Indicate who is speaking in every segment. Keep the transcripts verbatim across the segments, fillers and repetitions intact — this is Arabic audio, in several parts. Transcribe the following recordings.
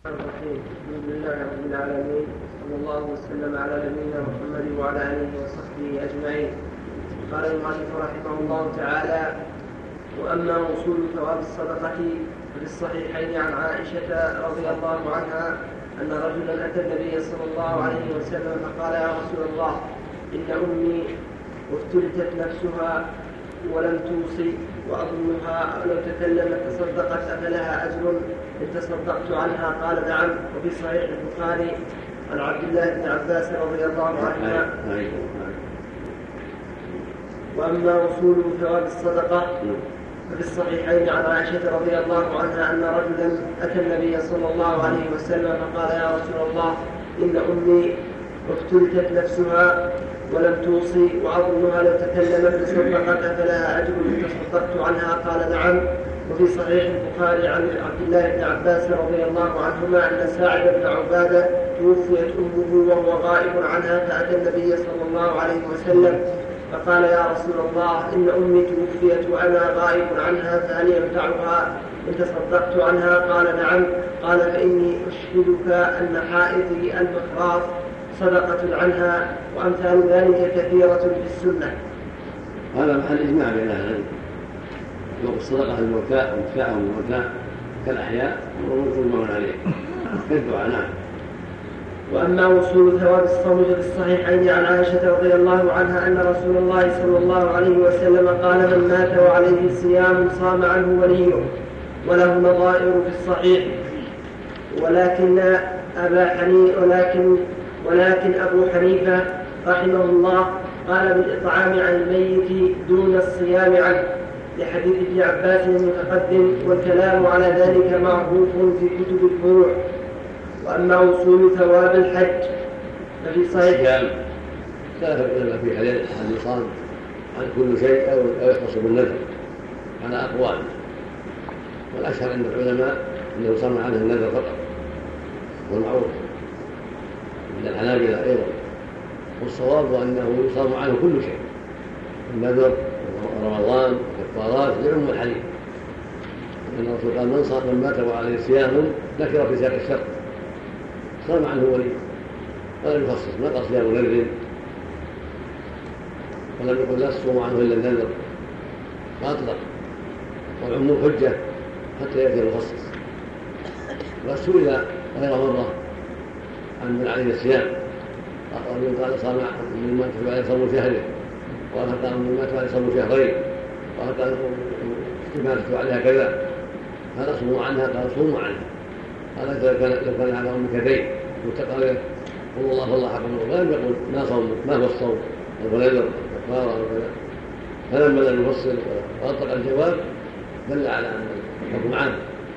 Speaker 1: الرحيم. الحمد لله رب العالمين، صلى الله وسلم على نبينا محمد وعلى اله وصحبه اجمعين. قال المؤلف رحمه الله تعالى: واما وصول ثواب الصدقه في الصحيحين عن عائشه رضي الله عنها ان رجلا اتى النبي صلى الله عليه وسلم فقال: يا رسول الله، ان امي افتلتت نفسها ولم توصي وأظنها لو تكلمت تصدقت أفلها أجر إن تصدقت عنها؟ قال: نعم. وفي صحيح البخاري عن عبد الله بن عباس رضي الله عنهما. وأما وصول ثواب الصدقة ففي الصحيحين عن عائشة رضي الله عنها أن رجلا أتى النبي صلى الله عليه وسلم فقال: يا رسول الله، إن أمي افتلتت نفسها ولم توصي وأظنها لو تكلمت تصدقت فلها أجر إن تصدقت عنها؟ قال: نعم. وفي صحيح البخاري عن عبد الله بن عباس رضي الله عنهما أن ساعد بن عبادة توفيت أمه وهو غائب عنها فأتى النبي صلى الله عليه وسلم فقال: يا رسول الله، إن أمي توفيت وأنا غائب عنها فهل ينفعها إن تصدقت عنها؟ قال: نعم. قال: فإني أشهدك أن حائطي المخراف صدقة عنها، وأمثال ذلك كثيرة في السنة.
Speaker 2: هذا محل إجماع بين أهل العلم. الصدقة الموتى ومدفعهم الموتى كالأحياء ومجمع عليه كالدعاء. نعم.
Speaker 1: وأما وصول ثواب الصوم في الصحيحين عن عائشة رضي الله عنها أن رسول الله صلى الله عليه وسلم قال: من مات وعليه صيام صام عنه وليه، وله نظائر في الصحيح. ولكن أبا حنيفة ولكن ولكن أبو حنيفة رحمه الله قال بالإطعام عن الميت دون الصيام عنه لحديث ابن عباس المتقدم، والكلام على ذلك معروف في كتب الفروع. وأما وصول ثواب الحج ففي صحيح
Speaker 2: الصيام اختلف العلماء في حديث أن يصام عن كل شيء أو يختص بالنذر على أقوال، والأشهر عند العلماء أنه يصام عنه النذر فقط، والمعروف عند الحنابلة أيضا. والصواب أنه يصام عنه كل شيء، النذر ورمضان والكفارات يعم الحديث، لأن الرسول قال: من صام من مات وعليه صيام ذكر في سياق الشر صام عنه ولي، ولم يخصص، ما قال صيام نذر، ولم يقل لا تصوم عنه إلا النذر، فأطلق. والعموم حجة حتى يأتي المخصص. وسئل غير مرة عن من عليه الصيام، قال: صام من مات وعليه صوم شهره، وقال: قال من مات وعليه صوم شهرين، وقال: قال استماتت عليها كذا، هذا صوموا عنها، قال: صوموا عنها. قال: لو كان على أمك دين متقرر قل الله والله حق ولم يقل ما صوم، ما هو الصوم، أو نذر كفارة أو كذا. فلما لم يفصل وأطلق الجواب دل على أن الحكم عام.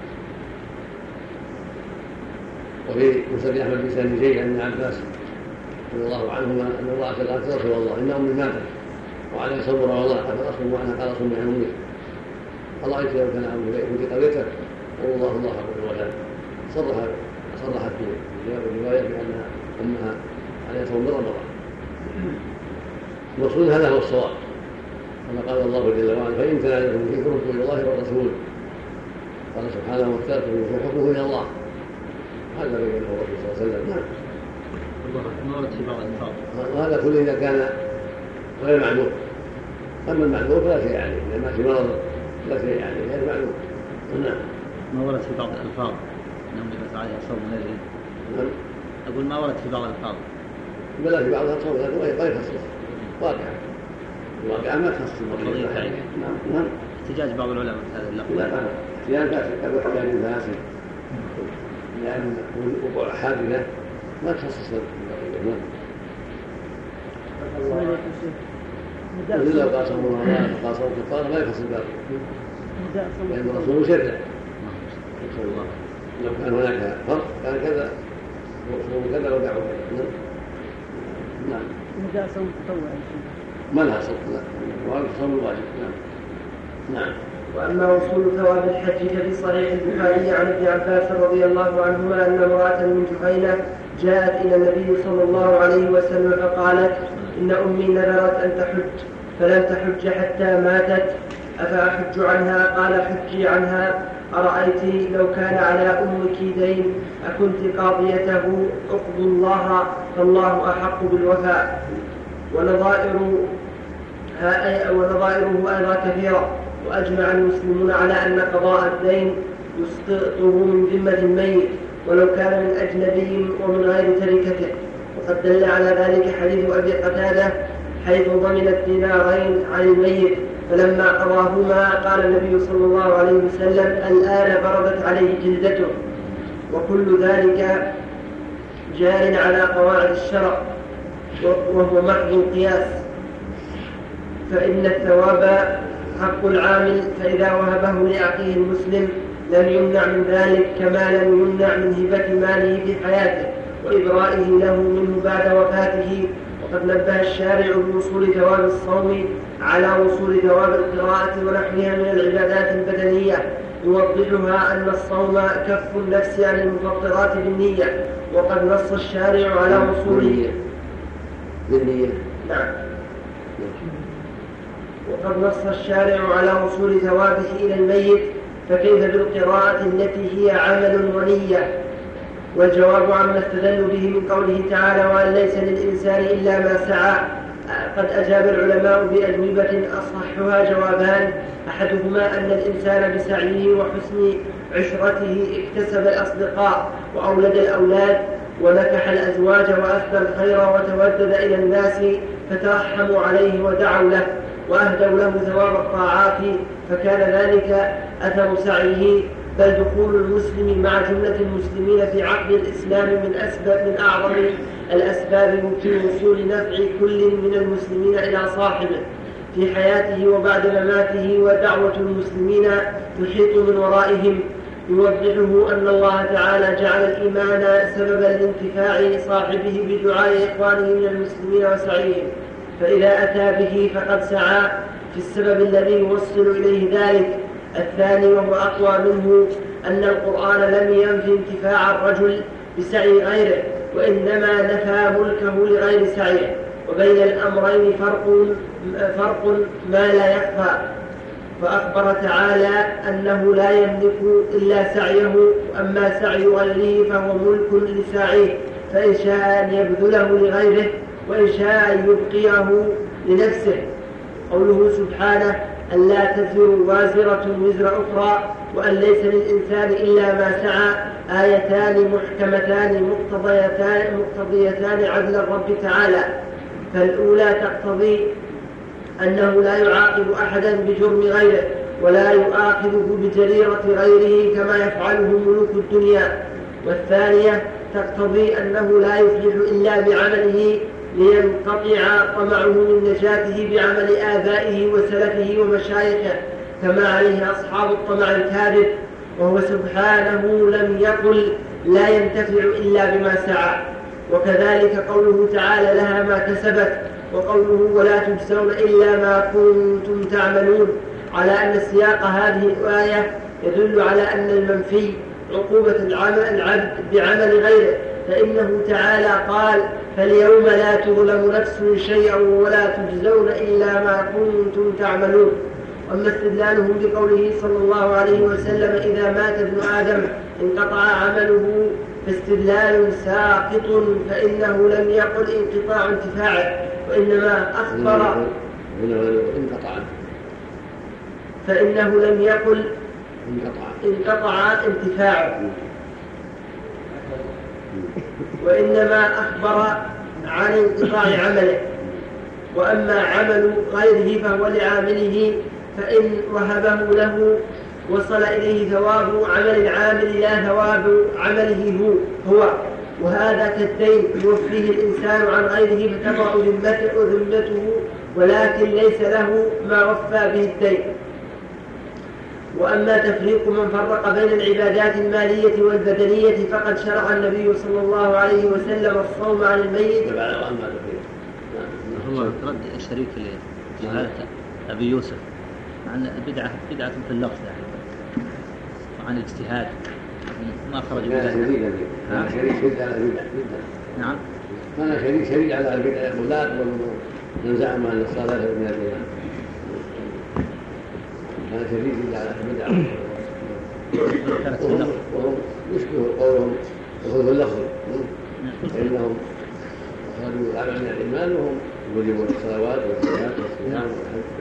Speaker 2: وفي مسند أحمد بن سالم زيد عن ابن عباس رضي الله عنهما أن الله قال: يا رسول الله، إن أمي ماتت وعليها صوم رمضان فأصوم عنها؟ قال: صوم عن أمك. أرأيت لو كان عمك في قريتك قل الله الله حق الوثان. صرحت صرحت في الرواية بأنها أنها عليها صوم رمضان. المقصود هذا هو الصواب، كما قال الله جل وعلا: فإن تنازعتم في فردوا إلى الله والرسول. قال سبحانه: واختلفتم في حكمه إلى الله. هذا بينه الرسول صلى الله عليه وسلم.
Speaker 3: ما ورد في بعض الألفاظ،
Speaker 2: وهذا كله إذا كان غير معلوم. أما المعلوم فلا شيء عليه، إذا ما في مرض لا شيء عليه غير معلوم. نعم.
Speaker 3: ما ورد في بعض الألفاظ أنهم لبس عليها صوم نذر.
Speaker 2: نعم.
Speaker 3: أقول ما ورد في بعض الألفاظ.
Speaker 2: بلا في بعض الصوم نذر غير خصوص واقع، الواقع ما تخصص المرض. نعم. نعم.
Speaker 3: احتجاج بعض العلماء في هذا اللفظ.
Speaker 2: لا، احتياج فاسد، هذا احتياج فاسد، لأن وقوع حادثة ما تخصص المرض. لو قاسم رمضان وقاسم كفارة ما يخص الباب، لأن الرسول شرع. لو كان هناك فرق كان كذا وصوم كذا ودعوا كذا. نعم.
Speaker 4: نداء صوم تطوع
Speaker 2: ما لها صوم، لا، وهذا صوم الواجب. نعم. نعم.
Speaker 1: وأما وصول ثواب الحج ففي صحيح البخاري عن ابن عباس رضي الله عنهما أن امرأة من جهينة جاءت إلى النبي صلى الله عليه وسلم فقالت: إن أمي نذرت أن تحج فلم تحج حتى ماتت، أفأحج عنها؟ قال: حجي عنها. أرأيت لو كان على أمك دين أكنت قاضيته اقضوا الله فالله أحق بالوفاء. ونظائر ونظائره أيضا كثيرة. وأجمع المسلمون على أن قضاء الدين يسقطه من ذمة الميت ولو كان من أجنبي ومن غير تركته. وقد دل على ذلك حديث أبي قتادة حيث ضمن الدينارين عن الميت فلما قضاهما قال النبي صلى الله عليه وسلم الآن بردت عليه جلدته. وكل ذلك جار على قواعد الشرع وهو محض القياس. فإن الثواب حق العامل فإذا وهبه لأخيه المسلم لم يمنع من ذلك كما لم يمنع من هبة ماله في حياته وإبرائه له منه بعد وفاته. وقد نبه الشارع بوصول ثواب الصوم على وصول ثواب القراءة ونحوها من العبادات البدنية يوضحها أن الصوم كف النفس عن المفطرات بالنية. وقد نص الشارع على وصول
Speaker 2: بالنية.
Speaker 1: نعم. وقد نص الشارع على وصول ثوابه إلى الميت فكيف بالقراءة التي هي عمل ونية. والجواب عما استدل به من قوله تعالى وأن ليس للإنسان إلا ما سعى. قد أجاب العلماء بأجوبة أصحها جوابان. أحدهما أن الإنسان بسعيه وحسن عشرته اكتسب الأصدقاء وأولد الأولاد ونكح الأزواج وأفدى الخير وتودد إلى الناس فترحموا عليه ودعوا له وأهدوا له ثواب الطاعات فكان ذلك أثر سعيه. بل دخول المسلم مع جملة المسلمين في عقد الإسلام من أسباب من أعظم الأسباب في وصول نفع كل من المسلمين إلى صاحبه في حياته وبعد مماته. ودعوة المسلمين تحيط من ورائهم يوضحه أن الله تعالى جعل الإيمان سببا لانتفاع صاحبه بدعاء إخوانه من المسلمين وسعيهم فإذا أتى به فقد سعى في السبب الذي يوصل إليه ذلك. الثاني وهو أقوى منه أن القرآن لم ينفي انتفاع الرجل بسعي غيره وإنما نفى ملكه لغير سعيه. وبين الأمرين فرق, فرق ما لا يخفى. فأخبر تعالى أنه لا يملك إلا سعيه وأما سعي غيره فهو ملك لساعيه فإن شاء أن يبذله لغيره وإن شاء أن يبقيه لنفسه. قوله سبحانه أن لا تزر وازرة وزر أخرى وأن ليس للإنسان إلا ما سعى آيتان محكمتان مقتضيتان, مقتضيتان عدل الرب تعالى. فالأولى تقتضي أنه لا يعاقب أحدا بجرم غيره ولا يؤاخذه بجريرة غيره كما يفعله ملوك الدنيا. والثانية تقتضي أنه لا يفلح إلا بعمله لينقطع طمعه من نجاته بعمل آبائه وسلفه ومشايخه كما عليه أصحاب الطمع الكاذب. وهو سبحانه لم يقل لا ينتفع إلا بما سعى. وكذلك قوله تعالى لها ما كسبت وقوله ولا تجزون إلا ما كنتم تعملون على أن سياق هذه الآية يدل على أن المنفي عقوبة العبد بعمل غيره. فإنه تعالى قال فاليوم لا تظلم نفس شيئا ولا تجزون إلا ما كنتم تعملون. أما استدلالهم بقوله صلى الله عليه وسلم إذا مات ابن آدم انقطع عمله فاستدلال ساقط فإنه لم يقل انقطاع انتفاعه وإنما أخبر فإنه لم يقل انقطع انتفاعه وإنما أخبر عن انقطاع عمله. وأما عمل غيره فهو لعامله فإن وهبه له وصل إليه ثواب عمل العامل لا ثواب عمله هو, هو وهذا كالدين يوفيه الإنسان عن غيره فتبرأ ذمته ولكن ليس له ما وفى به الدين. وأما تفريق من فرق بين العبادات المالية والبدنية فقد شرع النبي صلى الله عليه وسلم الصوم عن الميت.
Speaker 3: هو رد الشريك لجهالة أبي يوسف عن بدعة بدعة في اللفظ يعني وعن الاجتهاد ما خرج
Speaker 2: من ذلك. أنا شريك شديد على البدع.
Speaker 3: نعم.
Speaker 2: أنا شريك شديد على البدع يقول لا أقبل من زعم أن الصلاة من الإيمان. أنا شديد على البدع.
Speaker 3: كانت في اللفظ
Speaker 2: وهم يشبه قولهم يخرجوا اللفظ فإنهم خرجوا العمل من الإيمان وهم يوجبون الصلوات والزكاة والصيام والحج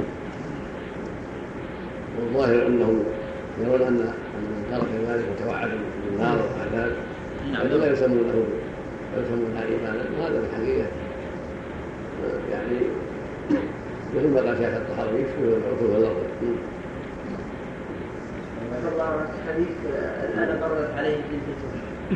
Speaker 2: والظاهر أنهم يرون أن من ترك ذلك متوعد بالنار والعذاب هذا لا يسمونه يسمونها إيمانا وهذا في الحقيقة يعني مثل ما قال شيخ الطحاوي يشبه العقول واللفظ.
Speaker 1: الله عنه حديث الآن بردت عليه جلدته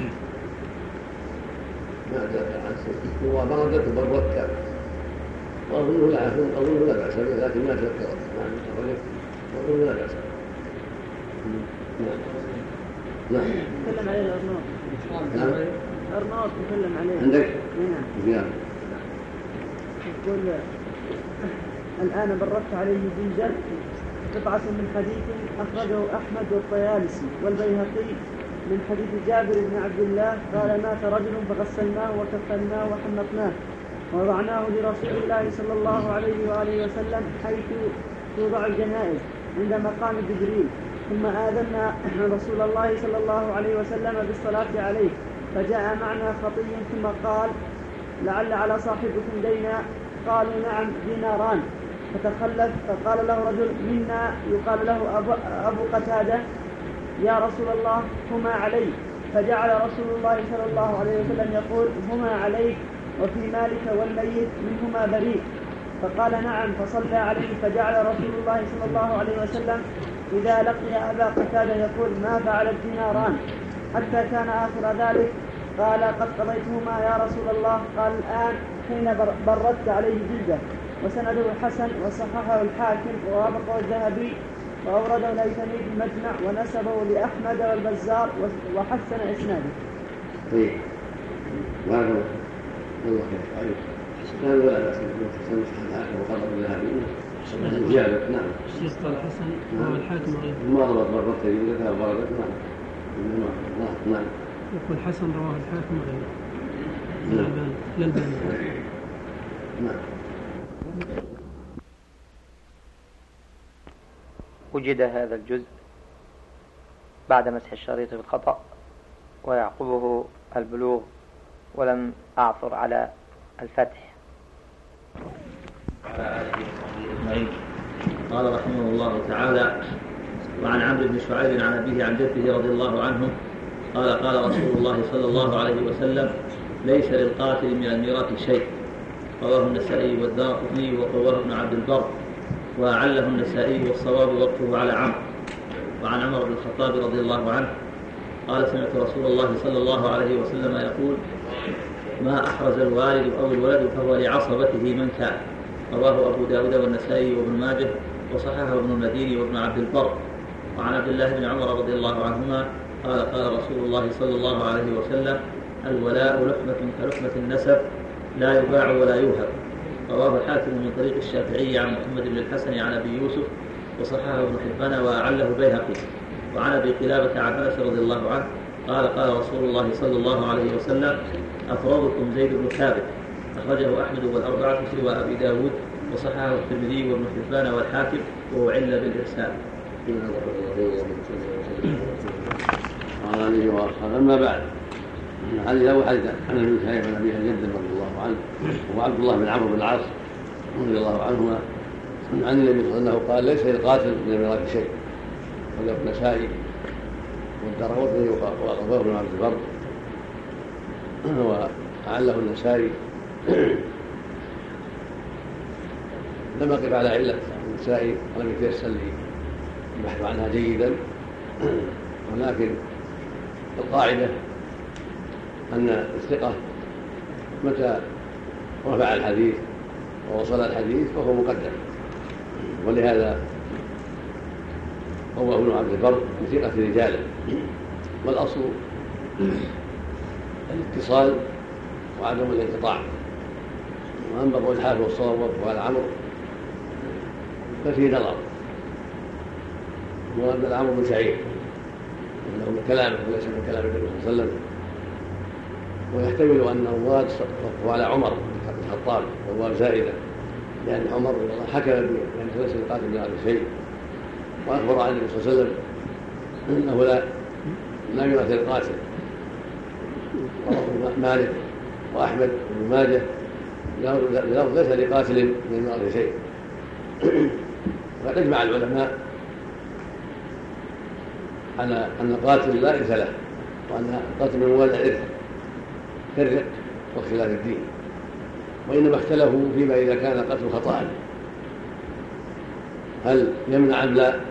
Speaker 2: ما أدرك عن شيء هو بردت بردت وأظنه لا أظنه لا بأس به لكن ما تذكر نعم وأظنه لا بأس نعم نعم
Speaker 4: تكلم عليه الأرناط
Speaker 2: نعم
Speaker 4: أرناط تكلم عليه
Speaker 2: عندك؟
Speaker 4: نعم
Speaker 2: نعم
Speaker 4: يقول الآن بردت عليه جلدة قطعة من حديث أخرجه أحمد والطيالسي والبيهقي من حديث جابر بن عبد الله قال مات رجل فغسلناه وكفناه وحنطناه ووضعناه لرسول الله صلى الله عليه وآله وسلم حيث توضع الجنائز عند مقام جبريل ثم آذنا رسول الله صلى الله عليه وسلم بالصلاة عليه فجاء معنا خطي ثم قال لعل على صاحبكم دينا قالوا نعم ديناران فتخلف فقال له رجل منا يقال له أبو, أبو قتادة يا رسول الله هما علي فجعل رسول الله صلى الله عليه وسلم يقول هما عليك وفي مالك والميت منهما بريء فقال نعم فصلى عليه فجعل رسول الله صلى الله عليه وسلم إذا لقي أبا قتادة يقول ما فعل الديناران حتى كان آخر ذلك قال قد قضيتهما يا رسول الله قال الآن حين بردت عليه جلده وسنده حسن وصححه الحاكم ووافقه الذهبي وأورده الهيثمي في المجمع ونسبه لأحمد والبزار وحسن إسناده.
Speaker 2: طيب بارك الله فيك. لا لا لا حسن الحاكم وقرأ الذهبي زيادة نعم.
Speaker 5: الشيخ قال حسن هو الحاكم غيره.
Speaker 2: ما ضبط مرة يقولها بردت نعم. نعم نعم.
Speaker 5: يقول حسن رواه الحاكم غيره. الألباني الألباني.
Speaker 2: نعم.
Speaker 6: وجد هذا الجزء بعد مسح الشريط بالخطأ ويعقبه البلوغ ولم أعثر على الفتح.
Speaker 3: وعلى آله وصحبه أجمعين. قال رحمه الله تعالى وعن عمرو بن شعيب عن أبيه عن جده رضي الله عنه قال قال رسول الله صلى الله عليه وسلم ليس للقاتل من الميراث شيء. رواه النسائي والدارقطني وقواه ابن عبد البر وأعله النسائي والصواب وقفه على عمرو. وعن عمر بن الخطاب رضي الله عنه قال سمعت رسول الله صلى الله عليه وسلم يقول ما أحرز الوالد أو الولد فهو لعصبته من كان. رواه أبو داود والنسائي وابن ماجه وصححه ابن المديني وابن عبد البر. وعن عبد الله بن عمر رضي الله عنهما قال قال رسول الله صلى الله عليه وسلم الولاء لحمة كلحمة النسب لا يباع ولا يوهب. رواه الحاكم من طريق الشافعي عن محمد بن الحسن عن أبي يوسف وصححه ابن حبان وأعله البيهقي. وعن أبي قلابة عن أنس رضي الله عنه قال قال رسول الله صلى الله عليه وسلم أفرادكم زيد بن ثابت. أخرجه أحمد والأربعة سوى أبي داود وصححه الترمذي وابن حبان والحاكم وأعل بالإرسال.
Speaker 2: قال عليه وأصحابه أما بعد حديث أبو حديث عن ابن شعيب عن أبيه جده رضي الله عنه وعبد الله بن عمرو بن العاص رضي الله عنهما عن النبي صلى الله عليه وسلم قال ليس للقاتل من الميراث شيء. وله النسائي والدارقطني وقواه ابن عبد البر وأعله النسائي. لم أقف على علة النسائي ولم يتيسر لي البحث عنها جيدا ولكن القاعدة أن الثقة متى رفع الحديث ووصل الحديث فهو مقدم ولهذا رواه ابن عبد البر بثقة رجاله. والأصل الاتصال وعدم الانقطاع. وأما الرواية الحافظ والصواب وقال عمرو ففي نظر وأن عمرو بن شعيب انه من كلامه وليس من كلام النبي صلى الله عليه وسلم ويحتمل ان الرواد وقفوا على عمر بن الخطاب والرواد زائده لان عمر حكم بان ليس للقاتل من هذا الشيء واخبر عن النبي صلى الله عليه وسلم أنه لا لا يماثل القاتل. رواه مالك وأحمد وابن ماجه بلفظ ليس لقاتل من المرأة شيء. وقد أجمع العلماء على أن القاتل لا إرث له، وأن القاتل من موالي الإرث كالرق واختلاف الدين، وإنما اختلفوا فيما إذا كان القتل خطأ هل يمنع أم لا،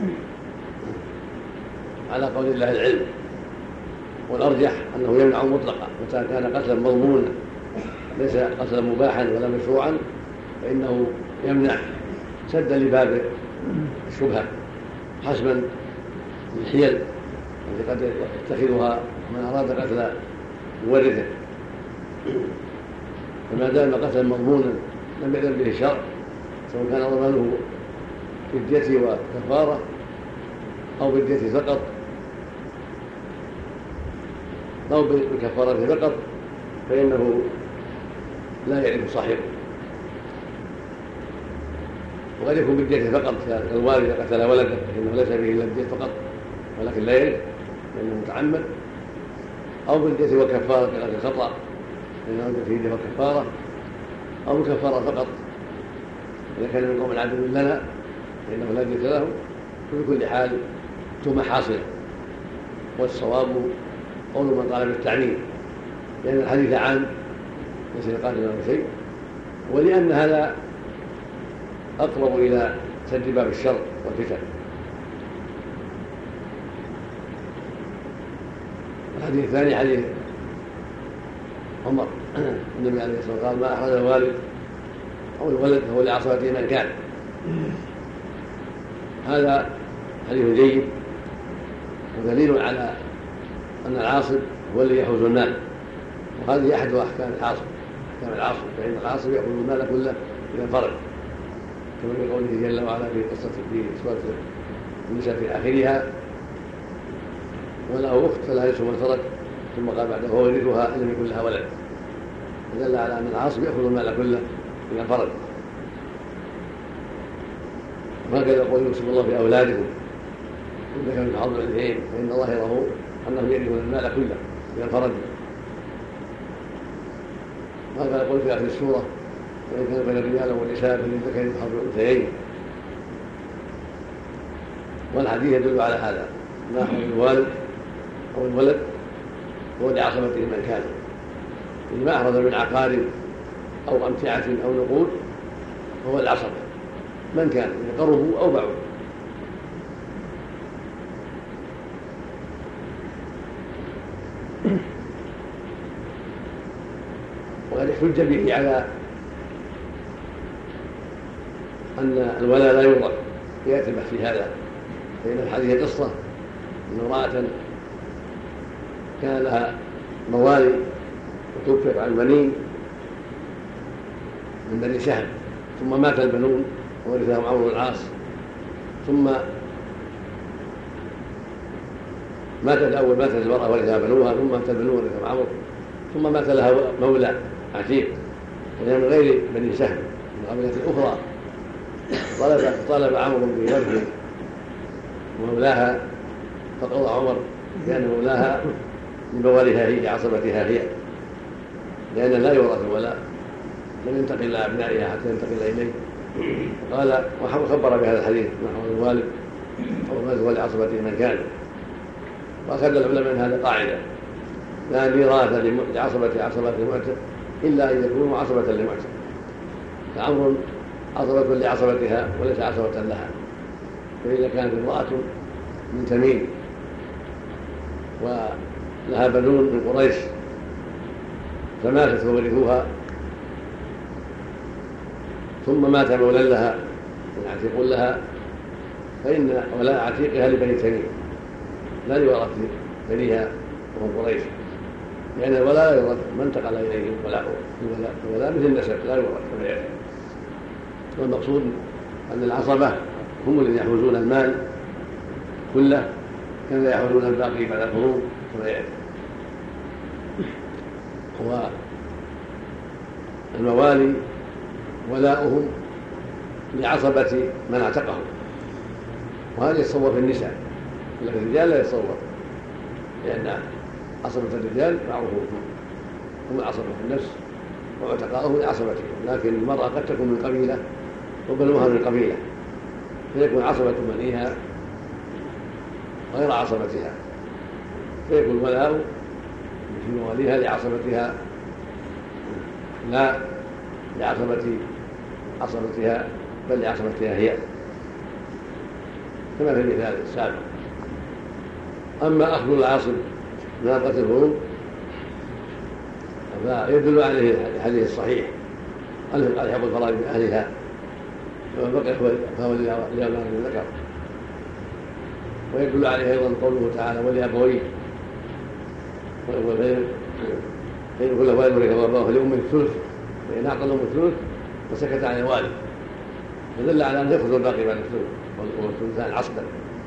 Speaker 2: على قول الله العلم، والأرجح أنه يمنع مطلقا متى كان قتلا مضمونا ليس قتلا مباحا ولا مشروعا، فإنه يمنع سدا لباب الشبهة حسبا الحيل التي قد يتخذها من أراد قتل مورثه. فما دام قتلا مضمونا لم يأذن به الشرع، سواء كان ضمانه بالدية وكفارة أو بالدية فقط أو بكفارة فقط، فإنه لا يعرف صاحبه. وقد يكون بالدية فقط كالوالد قتل ولده فإنه ليس به إلا الدية فقط ولكن لا يعرف لأنه متعمد، أو بالدية وكفارة كقتل الخطأ فإنه فيه دية وكفارة، أو بكفارة فقط إذا كان من قوم عدو لنا فإنه لا دية له. وفي كل حال ثم حاصلة، والصواب قول من قال بالتعميم، لأن الحديث عام ليس لقاتل ولا شيء، ولأن هذا أقرب إلى سد باب الشر والفتن. الحديث الثاني حديث عمر النبي عليه الصلاة والسلام قال ما أحرز الوالد أو الولد فهو لعصبته من كان. هذا حديث جيد ودليل على أن العاصب هو الذي يحوز المال، وهذه أحد أحكام العاصب، أحكام العاصب، فإن العاصب يأخذ المال كله إلى الفرج، كما في قوله جل وعلا في قصة في سورة النساء في آخرها وله أخت فلا نصف من ترك، ثم قال بعده هو يرثها إن لم يكن لها ولد، فدل على أن العاصب يأخذ المال كله إلى الفرج. وهكذا يقول يوصف الله في أولادكم إن كان من حظ الأنثيين فإن ظاهره أنهم يرثون المال كله إلى الفرج. وهكذا يقول في آخر السورة وإن كان بين الرجال والنساء فللذكر مثل حظ الأنثيين. والحديث يدل على هذا، ما أحرز الوالد أو الولد هو لعصبته من كان، ما أحرز من عقار أو أمتعة أو نقود فهو العصبة من كان قربوا أو باعوا. وقد احتج به على أن الولاء لا يورث، يأتي البحث في هذا، فإن الحديث قصة أن امرأة كان لها موالي وتوفيت عن بنين من بني سهم، ثم مات البنون وورثهم عمرو بن العاص، ثم ماتت الأول ماتت المرأة ورثها بنوها، ثم مات البنون ورثهم عمرو، ثم مات لها مولى عتيق وهي من غير بني سهم من قبيلة أخرى، طلب طلب عمرو بورث مولاها فقضى عمر بأن مولاها من مواليها هي عصبتها هي، لأن لا يورث الولاء لم ينتقل إلى أبنائها حتى ينتقل إليه. قال وخبر بهذا الحديث نحو الوالد أو الوالد هو لعصبته من كان. وأخذ العلماء من هذا قاعدة لا ميراث لعصبة عصبة المعتق إلا أن يكونوا عصبة لمعتق، فعمر عصبة لعصبتها وليس عصبة لها. فإذا كانت امرأة من تميم ولها بنون من قريش فماتت وورثوها، ثم مات مولى لها من عتيق لها، فإن ولاء عتيقها لبني تميم لا يورث بنيها وهم قريش، لأن الولاء لا يورث من انتقل إليهم ولاؤه، الولاء مثل النسب لا يورث كما يعرف. والمقصود أن العصبة هم الذين يحوزون المال كله كما يحوزون الباقي بعد الفروض كما يعرف. والموالي ولاؤهم لعصبة من اعتقهم، وهذا يتصور في النساء، لكن الرجال لا يتصور، لأن عصبة الرجال معروفون هم العصبة في النفس وعتقاؤهم لعصبتهم، لكن المرأة قد تكون من قبيلة وبنوها من قبيلة فيكون عصبة بنيها غير عصبتها، فيكون الولاء في مواليها لعصبتها لا لعصبة عصبتها بل لعصبتها هي، كما في المثال السابق. أما أخذ العاصب ناقة الفروض فيدل عليه الحديث الصحيح أنه قال يحب الفرائض من أهلها وما بقي فهو لأولاد الذكر، ويدل عليه أيضا قوله تعالى ولأبويه فإن كل والد ورث وأبواه فلأمه الثلث فإن أعطى لهم الثلث وسكت عن الوالد، فدل على أن يأخذ الباقي بعد الثلث والثلثان عصبا.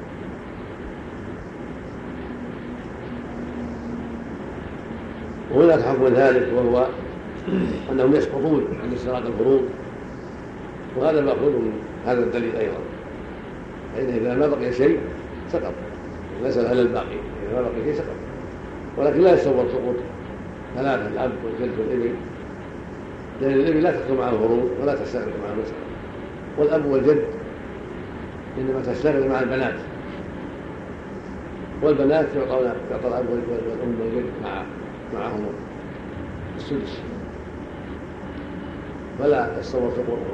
Speaker 2: وهناك حكم ذلك وهو أنهم يسقطون عن اشتراك الفروض، وهذا مأخوذ من هذا الدليل أيضا، فإن إذا ما بقي شيء سقط ليس على الباقي، إذا ما بقي شيء سقط، ولكن لا يتصور سقوط ثلاثة الأب والجد والابن، لأن الابن لا تدخل معه الفروض ولا تشتغل معه المسألة، والأب والجد إنما تشتغل مع البنات، والبنات يعطى الأب والأم والجد مع معهم السدس فلا يتصور سقوطه.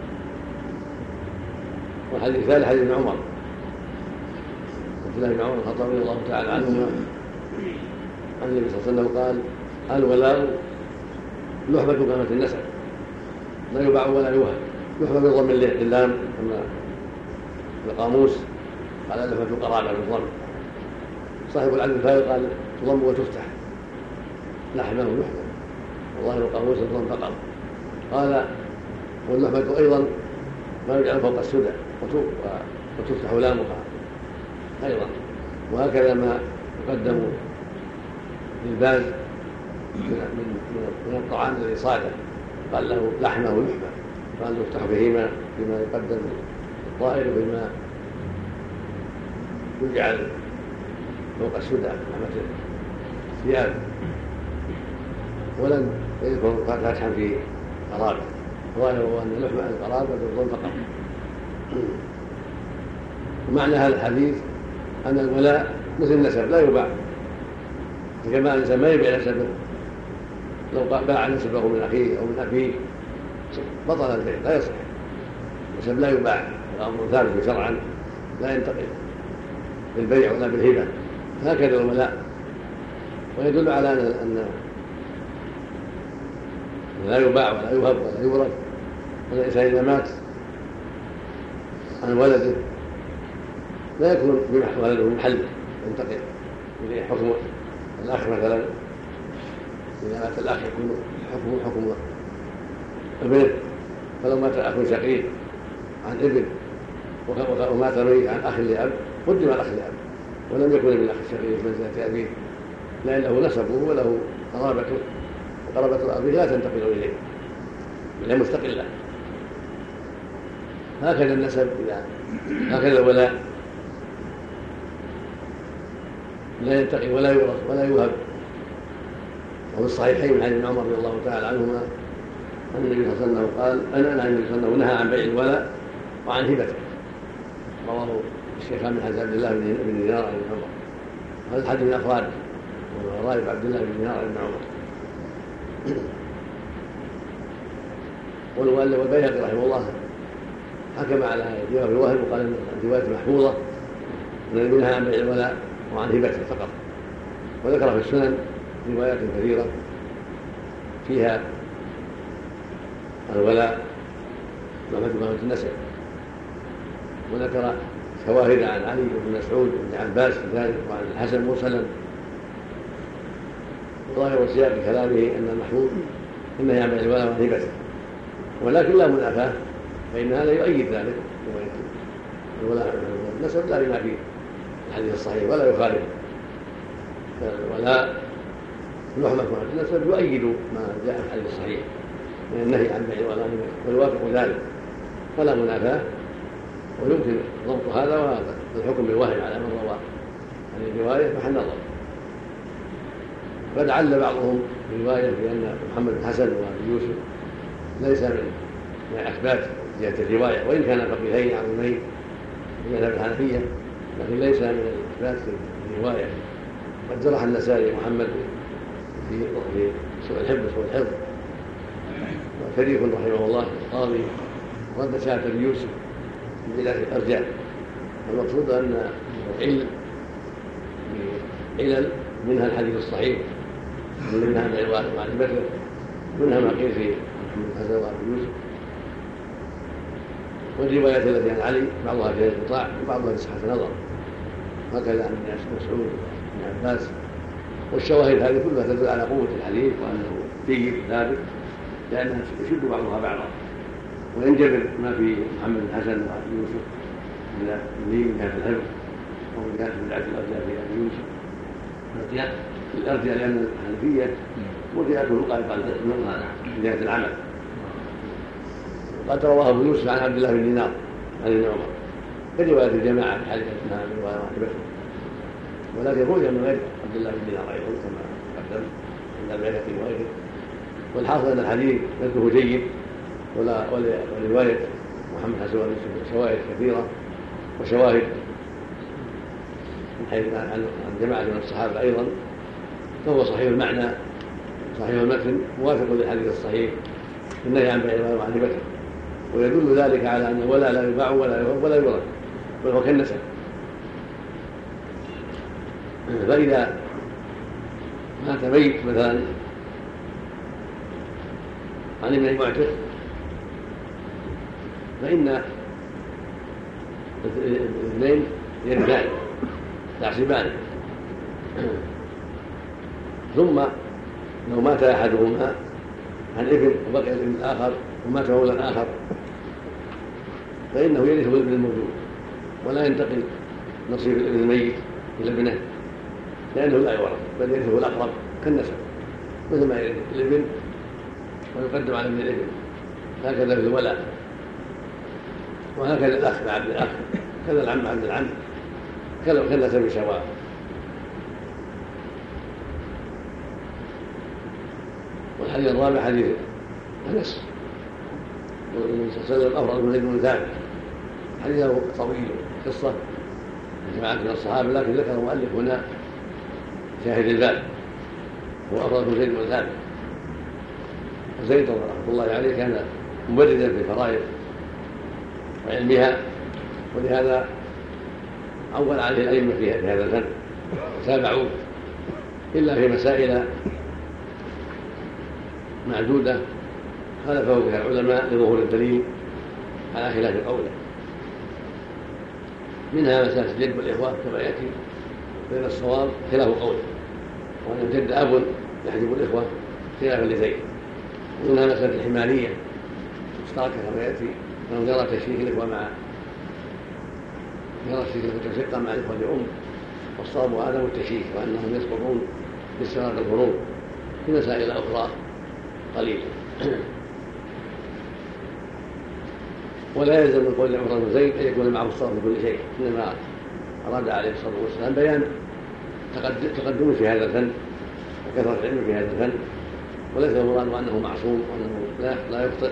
Speaker 2: والحديث الثالث حديث ابن عمر عبد الله بن عمر الخطاب رضي الله تعالى عنهما عن النبي صلى الله عليه وسلم قال الولاء لحمة كما في النسب لا يباع ولا يوهب، لحمة بضم اللام كما في القاموس قال لحمة قرابة بالضم، صاحب العدل الفارق قال تضم وتفتح لحمه لحمة، والله القاموس الضم فقط. قال واللحمة أيضا ما يجعل فوق السدى وتفتح لامها أيضا، وهكذا ما يقدم للباز من الطعام الذي صاده قال له لحمه لحمة، قال يفتح بهما بما يقدم الطائر بما يجعل فوق السدى لحمة الثياب، ولم يذكر فاتحا في قرابة، وظاهره أن لحمة القرابة بالظلم فقط. ومعنى هذا الحديث أن الولاء مثل النسب لا يباع، كما الإنسان ما يبيع نسبه، لو باع نسبه من أخيه أو من أبيه بطل البيع لا يصح، النسب لا يباع، الأمر ثابت شرعا لا ينتقل بالبيع ولا بالهبة، هكذا الولاء. ويدل على أن لا يباع ولا يوهب ولا يورث، والإنسان إذا مات عن ولده لا يكون ولده محله ينتقل إليه حكم الأخ مثلا، إذا مات الأخ يكون حكمه حكم ابنه، فلو مات أخ شقيق عن ابن ومات ميت عن أخ لأب قدم الأخ لأب ولم يكن ابن الأخ الشقيق منزلة أبيه، لأنه نسبه وله قرابته، وقرابة أبيه لا تنتقل إليه بل مستقلة. هكذا النسب إذا هكذا الولاء لا ينتقل ولا يورث ولا يوهب. وفي الصحيحين من حديث ابن عمر رضي الله تعالى عنهما أن النبي صلى الله عليه وسلم قال أنا أنا النبي صلى الله عليه وسلم نهى عن بيع الولاء وعن هبته، رواه الشيخان من حديث عبد الله بن دينار عن ابن عمر، هذا الحديث من أفراده وغرائب عبد الله بن دينار عن ابن عمر. والمؤلف والبيهقي رحمه الله حكم على رواية الوهب وقال ان الرواية محفوظة ان النبي نهى عن بيع الولاء وعن هبته فقط، وذكر في السنن روايات كثيرة فيها الولاء ومثل النسب، وذكر شواهد عن علي بن مسعود بن عباس ذلك وعن الحسن مرسلا. ظاهر سياق كلامه ان المحفوظ انه يعمل الولاء وعن هبته، ولكن لا منافاه، فان هذا يؤيد ذلك الولاء النسب لا ينافي الحديث الصحيح ولا يخالف، ولا لحمة عن النسب يؤيد ما جاء في الحديث الصحيح من النهي عن بيع الولاء ويوافق ذلك، فلا منافاه، ويمكن ضبط هذا وهذا الحكم بالوهم على من روى هذه الرواية محل نظر. قد عل بعضهم برواية بأن محمد بن حسن وأبي يوسف ليس من الأثبات جهة الرواية، وإن كان فقيهين عظيمين في مذهب الحنفية، لكن ليس من الإثبات في الرواية. قد جرح النسائي محمد في سوء الحفظ سوء الحفظ، وشريف رحمه الله القاضي رد شهادة أبي يوسف من بلاد الأرجاء. المقصود أن العلم علل منها الحديث الصحيح، منها ما يروى عن بكر، منها ما قيل في محمد بن حسن وأبي يوسف. والروايات التي عن علي بعضها فيها انقطاع وبعضها في صحة نظر، هكذا عن ابن مسعود وابن عباس. والشواهد هذه كلها تدل على قوة الحديث وأنه جيد ثابت، لأنها يشد بعضها بعضا، وينجبر ما في محمد بن حسن وأبي يوسف من اللين من جهة الحفظ أو من جهة بدعة الأرجاء في أبي يوسف. الأرجاء لأن الحنفية مرجئته القائمة من جهة العمل. قد رواه ابو يوسف عن عبد الله بن دينار عن ابن عمر كرواية الجماعة في حديث اسمها من رواية واحدة، ولكن روي من غير عبد الله بن دينار أيضا كما قدم عند البيهقي وغيره. والحاصل أن الحديث نزله جيد، ولرواية محمد حسن ويوسف شواهد كثيرة وشواهد من حيث عن جماعة من الصحابة أيضا، فهو صحيح المعنى صحيح المتن موافق للحديث الصحيح في النهي عن بيع الغنم عن بكر، ويدل ذلك على أن الولاء لا يباع ولا يهب ولا يورث، بل هو كالنسب. فإذا مات ميت مثلا عن ابن معتق فإن الاثنين يرثان يحسبان، ثم لو مات أحدهما عن ابن وبقي الابن الآخر ومات مولى آخر فإنه يرث الابن الموجود، ولا ينتقل نصيب الابن الميت إلى ابنه لأنه لا يورث، بل يرثه الأقرب كالنسب، مثل ما يرث الابن ويقدم على ابن الابن، هكذا في الولاء، وهكذا الأخ مع ابن الأخ، كذا العم مع ابن العم، كالنسب سواء. والحديث الرابع حديث أنس والنبي صلى الله عليه وسلم أفرد من زيد بن ثابت، حديثه طويل قصة جماعة من الصحابة، لكن ذكر المؤلف هنا شاهد الباب هو أفرد من زيد بن ثابت. وزيد رحمه الله عليه كان مبردا في الفرائض وعلمها، ولهذا عول عليه الأئمة في هذا الفن وتابعوه، إلا في مسائل معدودة خالفه بها العلماء لظهور الدليل على خلاف قوله، منها مسألة الجد والإخوة كما يأتي، بين الصواب خلاف قوله، وأن الجد أب يحجب الإخوة خلافا لزيد، ومنها مسألة الحمالية مشتركة كما يأتي، أنه جرى تشريك الإخوة مع جرى تشريك الإخوة مع الإخوة لأم، والصواب عدم التشريك وأنهم يسقطون باستغراق الفروض في مسائل أخرى قليل. ولا يلزم من قول عمر بن زيد ان يكون معه الصبر في كل شيء، انما اراد عليه الصلاه والسلام بيان تقدمه في هذا الفن وكثره العلم في هذا الفن، وليس المراد انه معصوم وانه لا يخطئ.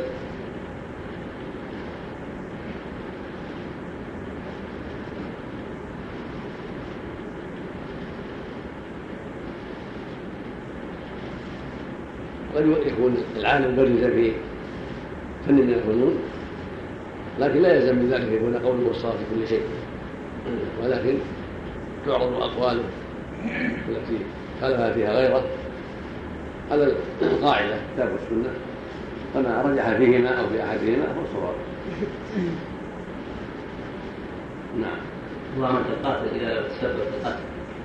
Speaker 2: قد يكون العالم برز في فن من الفنون، لكن لا يلزم من ذلك يكون قوله الصواب في كل شيء، ولكن تعرض أقواله التي خالفها فيها غيره على القاعدة كتاب والسنة، فما رجح فيهما أو في أحدهما هو الصواب. نعم.
Speaker 3: اللهم القاتل إذا لو تسبب في القتل،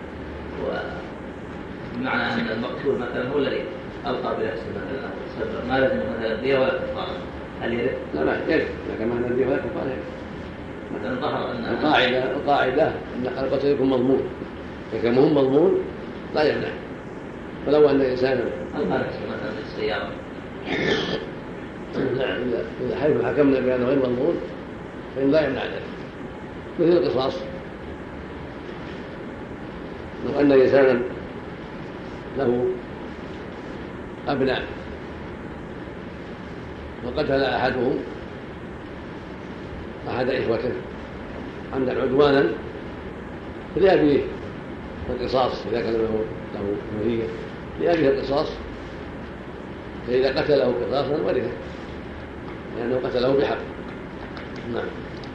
Speaker 3: وبمعنى أن المقتول مثلا هو الذي ألقى بنفسه مثلا أو تسبب، ما لازم مثلا الدية ولا كفارة، هل يرث؟
Speaker 2: لا لا يرث، لكن معنى الدية ولا كفارة يرث.
Speaker 3: مثلا ظهر أن
Speaker 2: القاعدة القاعدة أن القتل يكون مضمون، لكن مهم مضمون لا يمنع. فلو أن إنسانا
Speaker 3: ألقى نفسه مثلا في السيارة،
Speaker 2: نعم، إذا حيث حكمنا بأنه غير مضمون فإن لا يمنع ذلك، مثل القصاص لو أن إنسانا له أبناء وقتل أحدهم أحد إخوته عمدا عدوانا فلأبيه القصاص إذا كان له له ذرية، لأبيه القصاص، فإذا قتله قصاصا ورثه لأنه قتله بحق. نعم.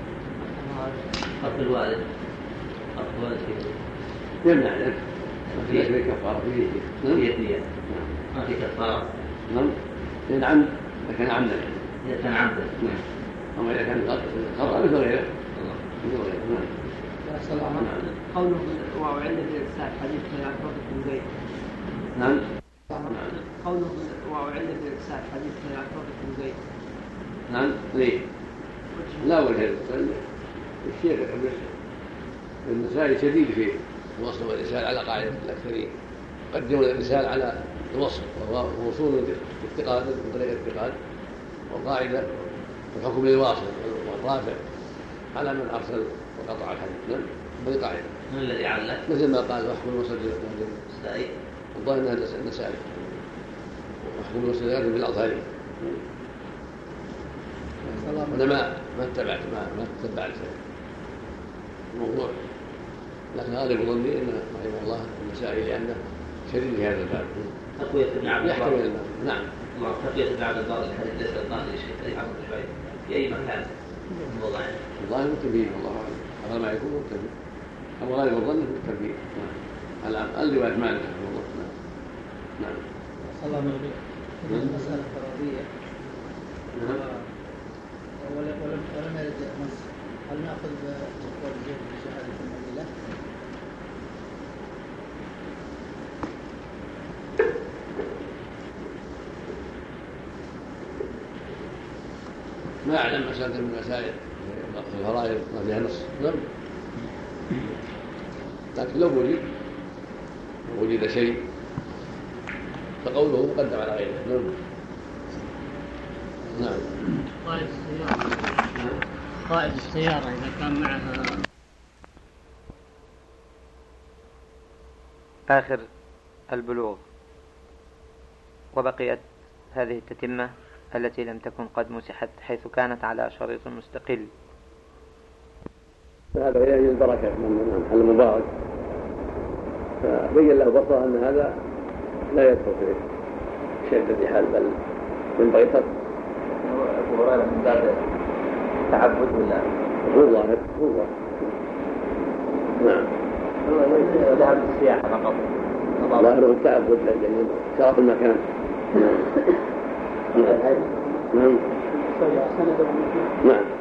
Speaker 3: قتل الوالد قتل الوالد
Speaker 2: يمنع ذلك ما في شيء كفارة فيه.
Speaker 3: نعم. في ما في كفارة.
Speaker 2: نعم. إن عمد إذا كان عمدا.
Speaker 3: إذا كان عمدا.
Speaker 2: نعم. أما إذا كان خطأ مثل غيره. مثل غيره. نعم.
Speaker 1: قوله وعند الإرسال حديث يعقوب بن زيد.
Speaker 2: نعم.
Speaker 1: قوله وعند الإرسال حديث يعقوب بن زيد.
Speaker 2: نعم. ليه؟ لا وجه الشيخ النسائي شديد في الوصل والإرسال على قاعدة الأكثرين، يقدمون الإرسال على الوصل وهو وصول الافتقاد من طريق الافتقاد، والقاعدة الحكم للواصل والرافع على من أرسل وقطع الحديث. نعم. هذه قاعدة.
Speaker 3: من الذي علق؟
Speaker 2: مثل ما قال وحكم الوصل
Speaker 3: النسائي.
Speaker 2: الظاهر أنها النسائي وحكم الوصل بالأظهري. أنا ما ما اتبعت ما ما تتبعت الموضوع، لكن غالب ظني ان رحمه الله النسائي لانه شديد في هذا الباب.
Speaker 3: تقوية ابن عبد البر.
Speaker 2: يحتمل الباب. نعم.
Speaker 3: تقوية ابن عبد البر الحديث ليس القاضي لشيء عبد شوي في أي مكان وضعه.
Speaker 2: والله متفقين والله أعلم، أغلب ما يكون متفق أو غالب الظن متفقين. نعم. على الروايات ما نعرف والله. نعم. نعم.
Speaker 7: صلى الله عليه وسلم. المسألة الفرضية.
Speaker 2: نعم.
Speaker 7: ولم يرد نص، هل ناخذ بقول زيد بشهاده المدينه؟
Speaker 2: ما اعلم مساله من المسائل في الفرائض ما فيها نص. نعم. لكن لو وجد لو وجد شيء فقوله مقدم على غيره. نعم. نعم.
Speaker 5: قائد السيارة قائد السيارة إذا كان معها
Speaker 6: آخر البلوغ وبقيت هذه التتمة التي لم تكن قد مسحت حيث كانت على شريط مستقل.
Speaker 2: فهذا يعني البركة من محل مبارك، فبين له بطه أن هذا لا يدخل في شدة الحال بل ينبغي ترك.
Speaker 3: أبو هريرة من باب التعبد ولا؟
Speaker 2: هو ظاهر هو ظاهر. نعم.
Speaker 3: ذهب للسياحة فقط.
Speaker 2: ظاهره التعبد يعني شرف المكان. نعم. نعم. نعم.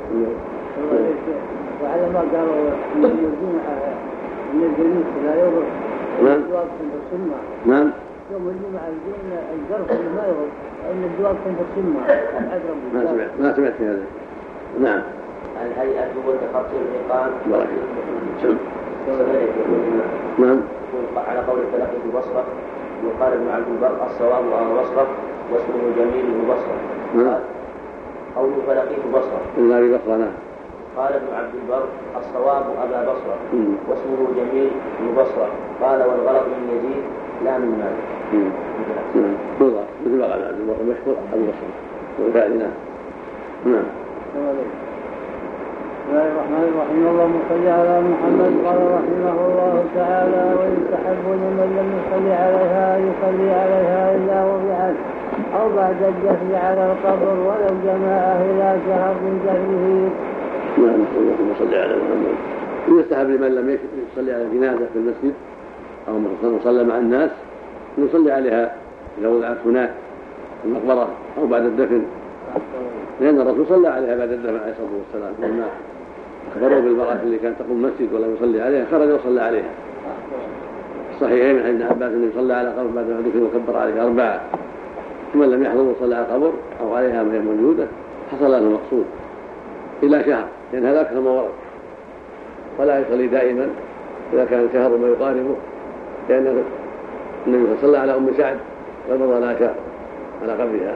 Speaker 4: وعلى ما قالوا من الجمعة من الجنيس لا يغرب.
Speaker 2: نعم. نعم.
Speaker 4: يوم الجمعة الجنة الجرف اللي ما يغرب أن الدواء كان بالسمة.
Speaker 2: ما سمعت ما سمعت في هذا. نعم.
Speaker 3: الهيئة هو تخطي الإقامة.
Speaker 2: بارك نعم.
Speaker 3: على قول التلقي ببصرة وقال ابن عبد البر الصواب أبا بصرة واسمه جميل ببصرة.
Speaker 2: نعم.
Speaker 3: قول فلقيه بصرة.
Speaker 2: إلا ببصرة. نعم.
Speaker 3: قال ابن عبد البر الصواب أبا بصرة واسمه جميل ببصرة. قال والغلط من يزيد لا من مالك.
Speaker 2: نعم. بالله مثل ما قال عبد البر مشهور أبو بصرة وفعلنا. نعم.
Speaker 4: بسم الله الرحمن الرحيم. اللهم صل على محمد. قال رحمه الله تعالى ويستحب لمن لم يصلي عليها يصلي عليها إلا وضعت أو بعد الدفن على القبر ولو جماعه إلى شهر من دفنه.
Speaker 2: نعم. اللهم صل على محمد. يستحب لمن لم يصلي على جنازة في المسجد أو صلى مع الناس يصلي عليها إذا وضعت هناك في المقبرة أو بعد الدفن، لأن الرسول صلى عليها بعد الدفن عليه الصلاة والسلام. لما أخبروا بالمرأة اللي كانت تقوم المسجد ولم يصلي عليها خرج وصلى عليها. الصحيحين من ابن عباس أنه يصلى على قبر بعد الدفن وكبر عليها أربعة، ومن لم يحضر وصلى على القبر أو عليها وهي موجودة حصل له المقصود إلى شهر، لأن هذا أكثر ما ورد. ولا يصلي دائما إذا كان شهر ما يقاربه، لأن النبي صلى الله على أم سعد ومضى لها شهر على قبرها.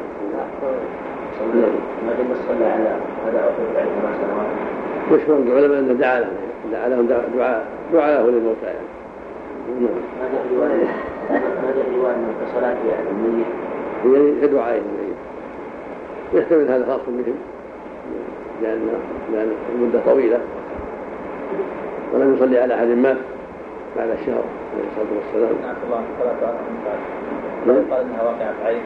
Speaker 3: ما دام صلى على هذا أو في عشر سنوات.
Speaker 2: مشهور العلماء أنه دعا لهم دعا لهم دعاء دعاء له للموتى يعني.
Speaker 8: هذا الرواية هذا الرواية من اتصالات الميت
Speaker 2: هي كدعاء الميت يحتمل هذا خاص بهم لأن لأن المدة طويلة ولم يصلي على أحد مات بعد الشهر عليه الصلاة والسلام.
Speaker 3: نعم الله صلاة على قال إنها واقعة عين.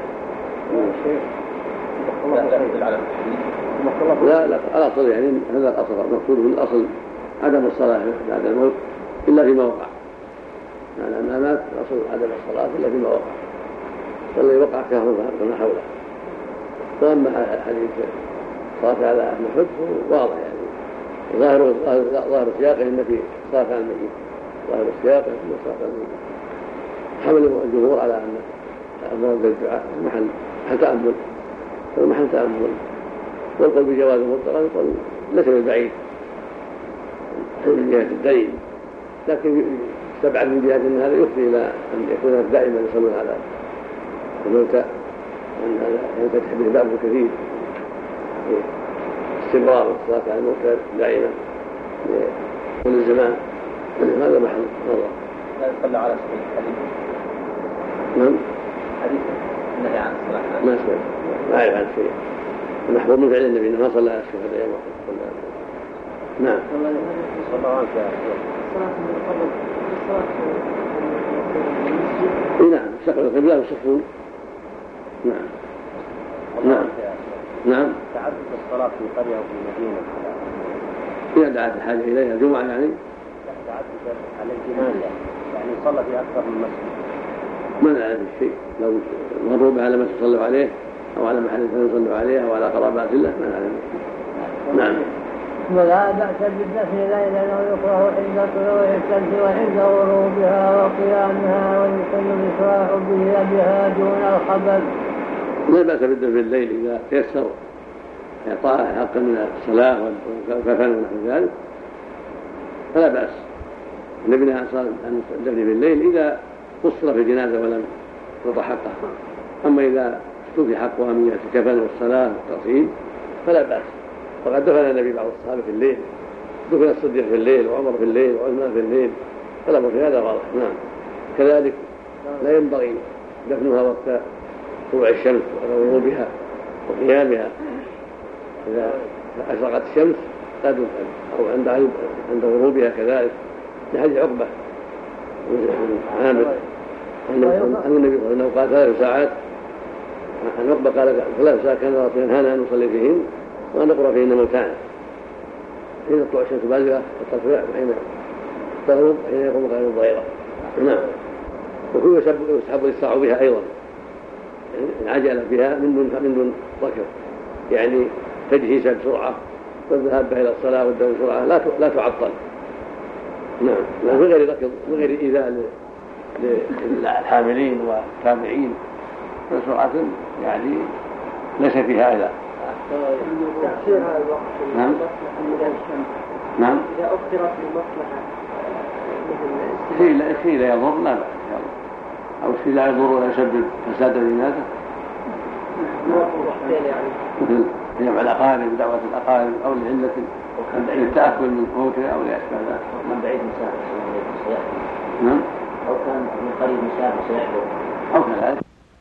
Speaker 2: لا لا الأصل يعني هذا الأصل المقصود من الأصل عدم الصلاة بعد الموت إلا فيما وقع. يعني أنها مات الأصل عدم الصلاة إلا فيما وقع. فالذي وقع كهرباء فما حوله. وأما حديث صلاة على أهل الحب واضح يعني ظاهر ظاهر سياقه إن في صلاة على الميت ظاهر سياقه إن صلاة على الميت. حمل الجمهور على أن أمر الدعاء محل محل تأمل محل تأمل والقول بجواز المطلق يقول ليس بالبعيد من جهة الدليل لكن استبعد من جهة أن هذا يفضي إلى أن يكون دائما يصلون على الموتى وأن هذا ينفتح به باب كثير استمرار الصلاة على الموتى دائما كل الزمان هذا محل نظر.
Speaker 3: لا يصلى على سبيل الحديث.
Speaker 2: نعم.
Speaker 3: حديث النهي عن الصلاة.
Speaker 2: ما سمعت ما أعرف عن شيء. المحفوظ من فعل النبي ما صلى على الشهداء يوم أحد. نعم.
Speaker 8: صلى الله عليه وسلم.
Speaker 2: نعم استقبل القبلة وصفون. نعم. نعم. نعم.
Speaker 8: تعدد الصلاة في قرية وفي مدينة.
Speaker 2: إذا دعت الحاجة إليها جمعة يعني.
Speaker 8: تعدد على الجنازة يعني صلى في أكثر من مسجد.
Speaker 2: ما نعرف شيء لو مروا بها لم يصلوا عليه أو على محل يصلوا عليه أو على قرابات الله ما نعلم. نعم.
Speaker 9: ولا بأس بالدفن ليلا ويكره عند طلوع الشمس وعند غروبها وقيامها ويقل الإسراع بها دون الخبر.
Speaker 2: لا بأس بالدفن في الليل إذا تيسر إعطاء حقا من الصلاة والكفن ونحو ذلك فلا بأس. النبي نهى عن الدفن في الليل إذا قصر في الجنازة ولم يعطى حقه. أما إذا استوفي حقها من جهة الكفن والصلاة والتغسيل فلا بأس. وقد دفن النبي بعض الصحابة في الليل دفن الصديق في الليل وعمر في الليل وعثمان في الليل فالأمر في هذا واضح. نعم. كذلك لا ينبغي دفنها وقت طلوع الشمس وغروبها وقيامها. إذا أشرقت الشمس لا تدفن أو عند عند غروبها كذلك لحديث عقبة عامر أن النبي صلى الله عليه وسلم قال ثلاث ساعات عن عقبة قال ثلاث ساعات كان رسول ينهانا أن نصلي فيهن وأن نقرأ فيهن موتانا حين تطلع الشمس بازغة والتطلع وحين تغرب حين يقوم غير الظهيرة. نعم. وكل يسحب الإسراع بها أيضا إن عجل بها من دون من دون ركض يعني تجهيزها بسرعة والذهاب بها إلى الصلاة والدوام بسرعة لا لا تعطل. نعم. من غير ركض من غير إيذاء للحاملين والتابعين بسرعة يعني ليس فيها إذا
Speaker 1: تأخير هذا الوقت.
Speaker 2: نعم. نعم.
Speaker 1: إذا أخرت لمصلحة
Speaker 2: شيء لا شيء لا يضر لا بأس أو شيء لا يضر ولا يسبب فساد الجنازة مثل جمع الأقارب ودعوة الأقارب أو لعلة للتأكل من موته أو لأشبه ذلك.
Speaker 8: من بعيد مسافة سيحضر.
Speaker 2: نعم.
Speaker 8: أو كان من قريب مسافة سيحضر.
Speaker 2: أو كذلك.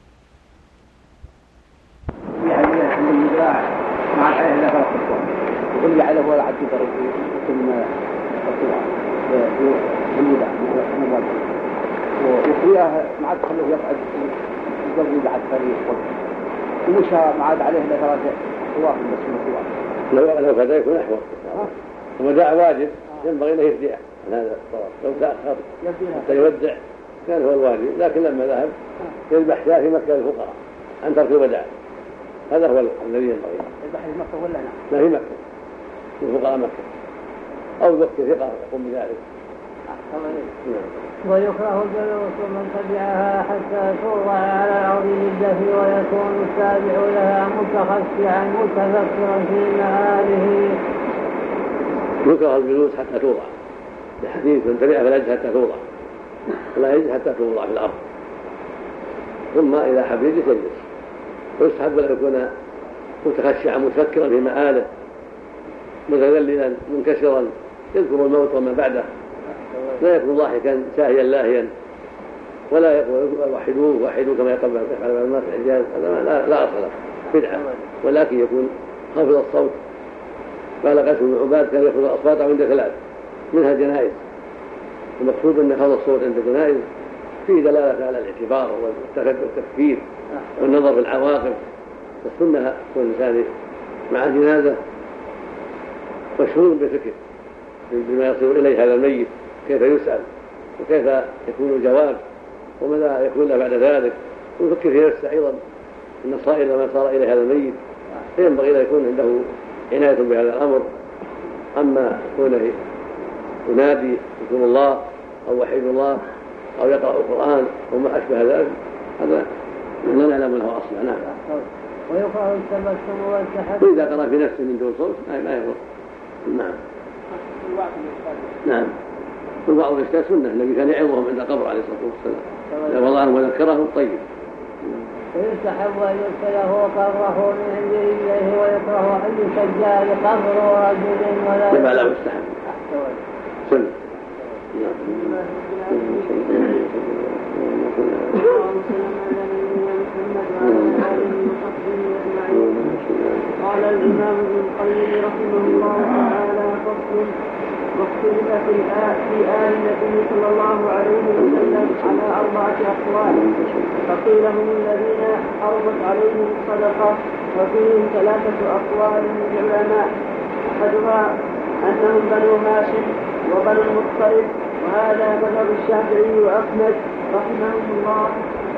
Speaker 10: يعني من الجراح مع الحياة إلى فرق الصوم يقول يعلم ولا عد طريق ثم الطبع والمدع وفيها ما عاد خلوه يقعد يقضي بعد طريق ومشى ما عاد عليه إلا ثلاثة طواف بس من الطواف.
Speaker 2: لو لو كذا يكون أحوط. المداع واجب ينبغي له يرجع هذا الطواف لو تأخر حتى يودع كان هو الواجب لكن لما ذهب يذبح شاة في مكة الفقراء عن ترك الوداع هذا هو الذي ينبغي.
Speaker 10: يذبح في مكة ولا لا؟
Speaker 2: لا في مكة في فقراء مكة أو ذكر ثقة يقوم بذلك.
Speaker 9: ويكره جلوس من تبعها حتى توضع على العظيم الدفي ويكون التابع لها متخشعا متفكرا في مآله.
Speaker 2: يكره الجلوس حتى توضع لحديث من تبعها فلا يجلس حتى توضع ولا يجلس حتى توضع في الأرض ثم إذا حب يجلس يجلس ويستحب أن يكون متخشعا متفكرا في مآله متذللا منكسرا يذكر الموت وما بعده لا يكون ضاحكا ساهيا لاهيا، ولا يوحدوه وحدوه كما يفعل بعض الناس الحجاز، هذا لا, لا أصل له بدعة، ولكن يكون خافض الصوت. قال قاسم بن عباد كان يخفض الأصوات عند ثلاث منها الجنائز، المقصود أن خفض الصوت عند الجنائز فيه دلالة على الاعتبار والتفكير والنظر في العواقب. السنة يكون الإنسان مع الجنازة مشغول بفكر بما يصير إليه هذا الميت، كيف يسأل وكيف يكون الجواب وماذا يكون له بعد ذلك، ويفكر في نفسه أيضا أن صائر ما صار إليه هذا الميت، فينبغي أن يكون عنده عناية بهذا الأمر. أما يكون ينادي يذكر الله أو وحيد الله أو يقرأ القرآن وما أشبه ذلك، هذا لا نعلم له أصلا. نعم.
Speaker 9: ويقرأ التبسم والتحدث
Speaker 2: وإذا قرأ في نفسه من دون صوت ما يضر. نعم. نعم. والبعض الإشكال سنة، النبي كان يعظهم عند القبر عليه الصلاة والسلام، إذا وضعهم وذكرهم طيب.
Speaker 9: ويستحب أن يدخله قبره من عند رجليه، ويكره أن يسجى لقبر رجل ولا
Speaker 2: تبع له يستحب سنة.
Speaker 4: قال الإمام ابن القيم رحمه الله تعالى: فصل. واختلف في الآل في آل النبي صلى الله عليه وسلم على أربعة أقوال، فقيل هم الذين حرمت عليهم الصدقة، وفيهم ثلاثة أقوال للعلماء: أحدها أنهم بنو هاشم وبنو المطلب، وهذا مذهب الشافعي وأحمد رحمهم الله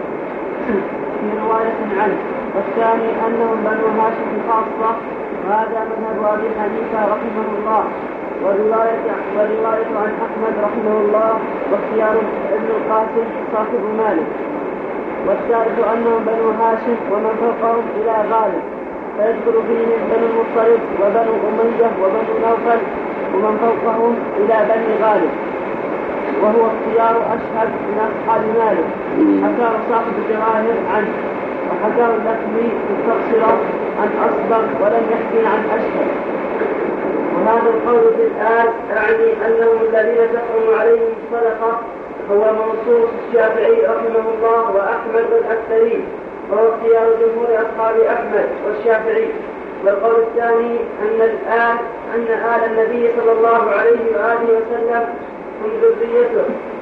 Speaker 4: في رواية عنه، والثاني أنهم بنو هاشم خاصة، وهذا مذهب أبي حنيفة رحمه الله، ورواية, ورواية عن أحمد رحمه الله، واختيار ابن القاسم صاحب مالك. والثالث أنهم بنو هاشم ومن فوقهم إلى غالب، فيذكر فيهم بنو المطلب وبنو أمية وبنو نوفل ومن فوقهم إلى بني غالب، وهو اختيار أشهد من أصحاب مالك، حكاه صاحب الجواهر عنه، وحكاه اللخمي في التبصرة عن أصبر ولم يحكي عن أشهد. وهذا القول في الآن أعني أنهم الذين تحرم عليهم الصدقة هو منصوص الشافعي رحمه الله وأحمد والأكثرين، وهو اختيار جمهور أصحاب أحمد والشافعي. والقول الثاني أن الآن أن آل النبي صلى الله عليه وآله وسلم هم ذريته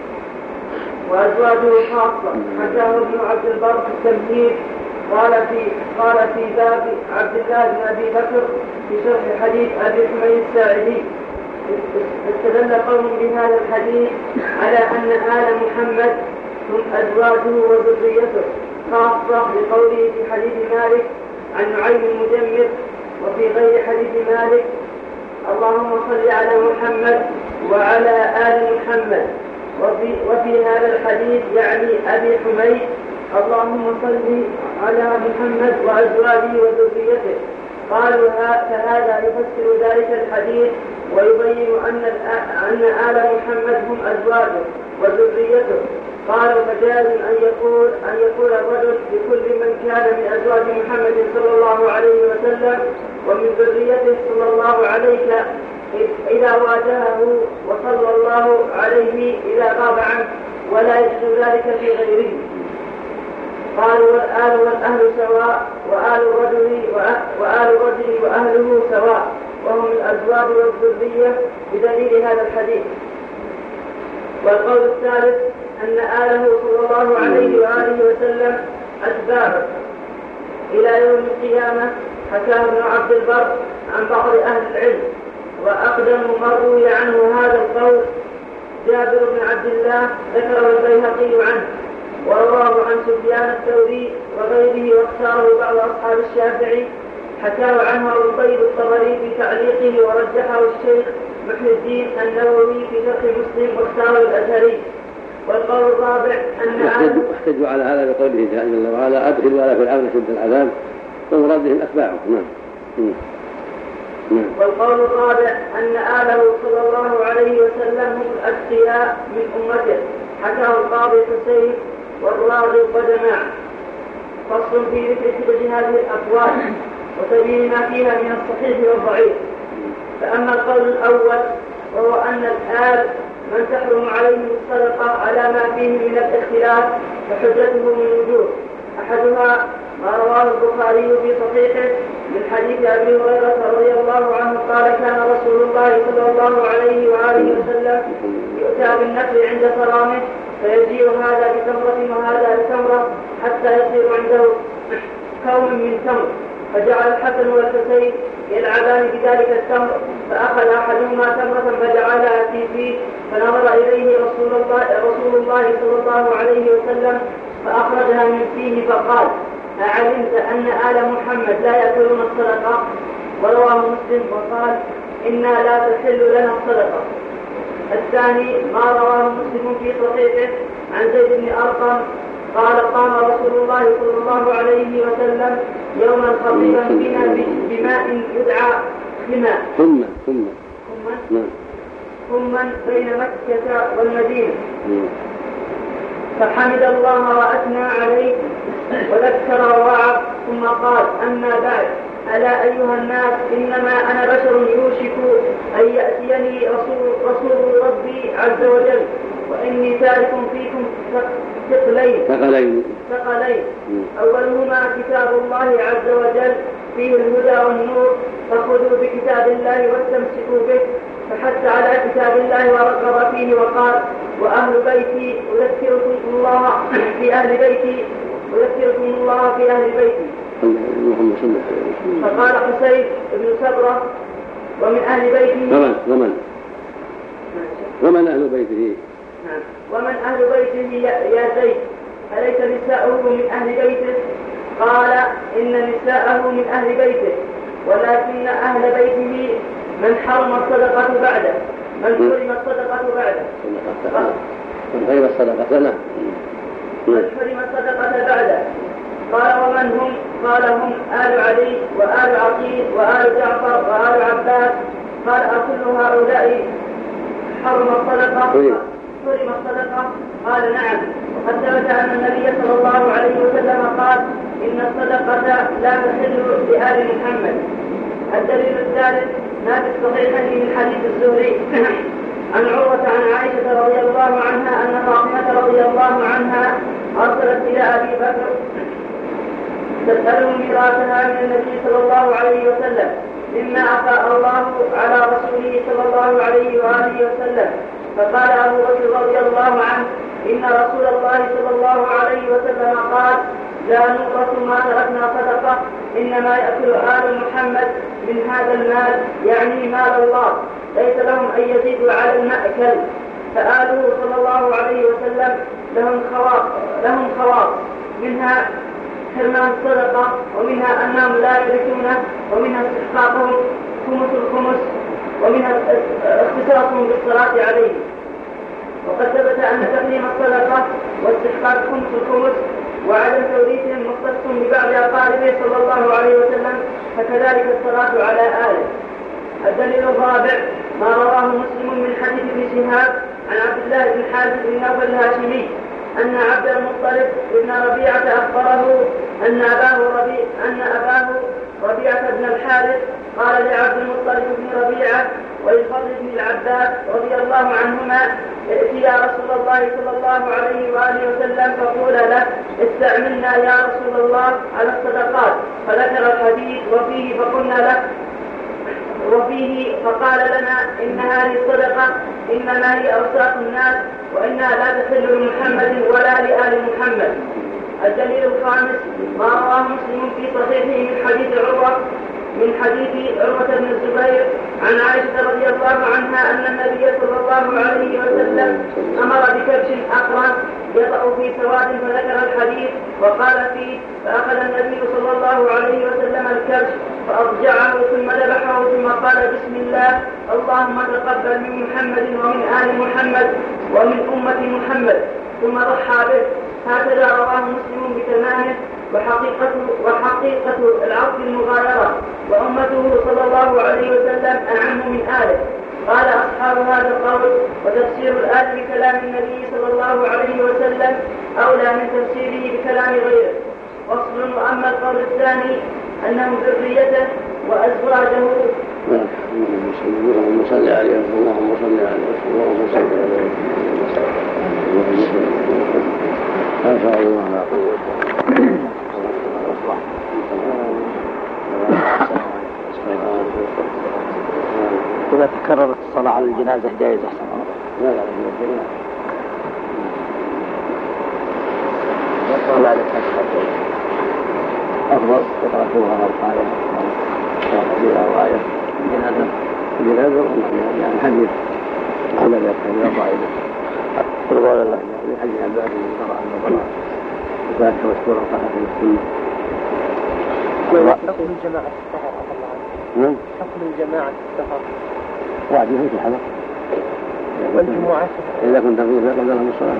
Speaker 4: وأزواجه خاصة، حكاه ابن عبد البر في التمهيد، قال في قال في باب عبد الله بن أبي بكر في شرح حديث أبي حميد الساعدي: استدل قوم بهذا الحديث على أن آل محمد هم أزواجه وذريته خاصة، لقوله في حديث مالك عن نعيم المجمر وفي غير حديث مالك: اللهم صل على محمد وعلى آل محمد. وفي, وفي هذا الحديث يعني أبي حميد: اللهم صل على محمد وأزواجه وذريته. قالوا فهذا يفسر ذلك الحديث ويبين أن أن آل محمد هم أزواجه وذريته. قالوا فجاز أن يقول أن يقول الرجل لكل من كان من أزواج محمد صلى الله عليه وسلم ومن ذريته صلى الله عليك إذا واجهه، وصلى الله عليه إذا غاب عنه، ولا يجوز ذلك في غيره. قالوا والآل والأهل سواء، وآل الرجل وآل الرجل وأهله سواء، وهم الأزواج والذرية بدليل هذا الحديث. والقول الثالث أن آله صلى الله عليه وآله وسلم أتباعه إلى يوم القيامة، حكاه ابن عبد البر عن بعض أهل العلم. وأقدم من روي عنه هذا القول جابر بن عبد الله ذكره البيهقي عنه، ورواه عن سفيان الثوري وغيره، واختاره بعض أصحاب الشافعي. حكاه عنه البيض الطبري في تعليقه، ورجحه الشيخ محي الدين النووي في شرح مسلم، واختاره الأزهري. والقول الرابع أن
Speaker 2: احتجوا على هذا بقوله جل وعلا: أدخل ولا في العون شد العذاب، والمراد بهم أتباعه. نعم.
Speaker 4: والقول الرابع أن آله صلى الله عليه وسلم هم الأتقياء من أمته، حكاه القاضي حسين والراغب وجماعة. فصل في ذكر كل هذه الأقوال وتبين ما فيها من الصحيح والضعيف. فأما القول الأول وهو أن الآل
Speaker 11: من تحرم عليه الصدقة على ما فيه من الاختلاف فحجته من وجوه. أحدها ما رواه البخاري في صحيحه من حديث أبي هريرة رضي الله عنه قال كان رسول الله صلى الله عليه وآله وسلم يؤتى بالنخل عند صرامه فيجيء هذا بتمرة وهذا بتمرة حتى يصير عنده كوم من تمر، فجعل الحسن والحسين يلعبان بذلك التمر، فأخذ أحدهما تمرة فجعلها في فيه، فنظر إليه رسول الله, رسول الله صلى الله عليه وسلم فأخرجها من فيه فقال أعلمت أن آل محمد لا يأكلون الصدقة؟ ورواه مسلم وقال إنا لا تحل لنا الصدقة. الثاني ما رواه مسلم في صحيحه عن زيد بن أرقم قال قام رسول الله صلى الله عليه وسلم يوما خطيبا بنا بماء يدعى خماء
Speaker 2: ثم ثم
Speaker 11: ثم بين مكة والمدينة، فحمد الله وأثنى عليه وذكر ووعظ ثم قال أما بعد ألا أيها الناس إنما أنا بشر يوشك أن يأتيني رسول, رسول ربي عز وجل وإني تارك فيكم ثقلين ثقلين أولهما كتاب الله عز وجل فيه الهدى والنور فخذوا بكتاب الله واستمسكوا به، فحث على كتاب الله ورغب فيه وقال وأهل بيتي أذكركم الله في أهل بيتي أذكركم الله في أهل بيتي. فقال حسين بن سبرة ومن أهل بيته
Speaker 2: ومن ومن ومن أهل بيته
Speaker 11: ومن أهل بيته يا زيد أليس نساؤه من أهل بيته؟ قال إن نساءه من أهل بيته ولكن أهل بيته من حرم الصدقة بعده من حرم الصدقة بعده
Speaker 2: من حرم الصدقة لا
Speaker 11: من حرم الصدقة بعده. قال ومن هم؟ قال هم آل علي وآل عقيل وآل جعفر وآل عباس. قال أكل هؤلاء حرم الصدقة حرم الصدقة؟ قال نعم. وقد ثبت أن النبي صلى الله عليه وسلم قال إن الصدقة لا تحل لآل محمد. الدليل الثالث ما في الصحيحين من حديث الزهري عن عروة عن عائشة رضي الله عنها أن فاطمة رضي الله عنها أرسلت إلى أبي بكر تسأله ميراثها من النبي صلى الله عليه وسلم مما أفاء الله على رسوله صلى الله عليه وآله وسلم. فقال أبو بكر رضي الله عنه إن رسول الله صلى الله عليه وسلم قال لا نورث ما تركنا صدقة إنما يأكل آل محمد من هذا المال يعني مال الله ليس لهم أن يزيدوا على المأكل. فآله صلى الله عليه وسلم لهم خواص لهم خواص منها حرمان الصدقة ومنها أنهم لا يرثونه ومنها استحقاقهم خمس الخمس ومنها اختصاصهم بالصلاة عليه. وقد ثبت أن تقديم الصدقة واستحقاق خمس الخمس وعدم توريثهم مختص ببعض أقاربه صلى الله عليه وسلم فكذلك الصلاة على آله. الدليل الرابع ما رواه مسلم من حديث ابن شهاب عن عبد الله بن حارث بن نوفل الهاشمي أن عبد المطلب بن ربيعة أخبره أن أباه ربيع أن أباه ربيعة بن الحارث قال لعبد المطلب بن ربيعة وللفضل بن العباس رضي الله عنهما ائت يا رسول الله صلى الله عليه وآله وسلم فقول له استعملنا يا رسول الله على الصدقات. فذكر الحديث وفيه فقلنا له وفيه فقال لنا إن هذه الصدقة إنما هي أوساط الناس وإنها لا تحل لمحمد ولا لآل محمد. الدليل الخامس ما رواه مسلم في صحيحه من حديث عروة من حديث عروة بن الزبير عن عائشة رضي الله عنها أن النبي صلى الله عليه وسلم أمر بكبش أقرن يضع في سواد فذكر الحديث وقال فيه فأخذ النبي صلى الله عليه وسلم الكبش فأضجعه ثم ذبحه ثم قال بسم الله اللهم تقبل من محمد ومن آل محمد ومن أمة محمد ثم ضحى به. هكذا رواه مسلم بتمامه. وحقيقة, وحقيقة العبد المغايرة وأمته صلى الله عليه وسلم أعم من آله. قال أصحاب هذا القول وتفسير الآية بكلام النبي صلى الله عليه وسلم أولى من تفسيره بكلام غيره. وصل. وأما القول الثاني أنه ذريته وأزواجه
Speaker 2: اللهم صل عليه اللهم صل عليه اللهم صل عليه ما شاء الله لا قوة
Speaker 10: إذا تكررت الصلاة على الجنازة جائز أحسن
Speaker 2: لا لا لا
Speaker 10: ولا لك أفضل تتركوها مرقاية وقبيلة وآية
Speaker 2: جنازة جنازة يعني حديث على ذلك من الضائلة
Speaker 10: ترضى لله
Speaker 2: لحديث عباد المضراء المضراء وذلك مشكورا صحة السنة
Speaker 1: حكم الجماعة السفر
Speaker 2: نعم
Speaker 1: حكم الجماعة السفر
Speaker 2: واحد يهوك الحلق
Speaker 1: والجمعة
Speaker 2: إذا كنت فيه قبل لهم الصلاة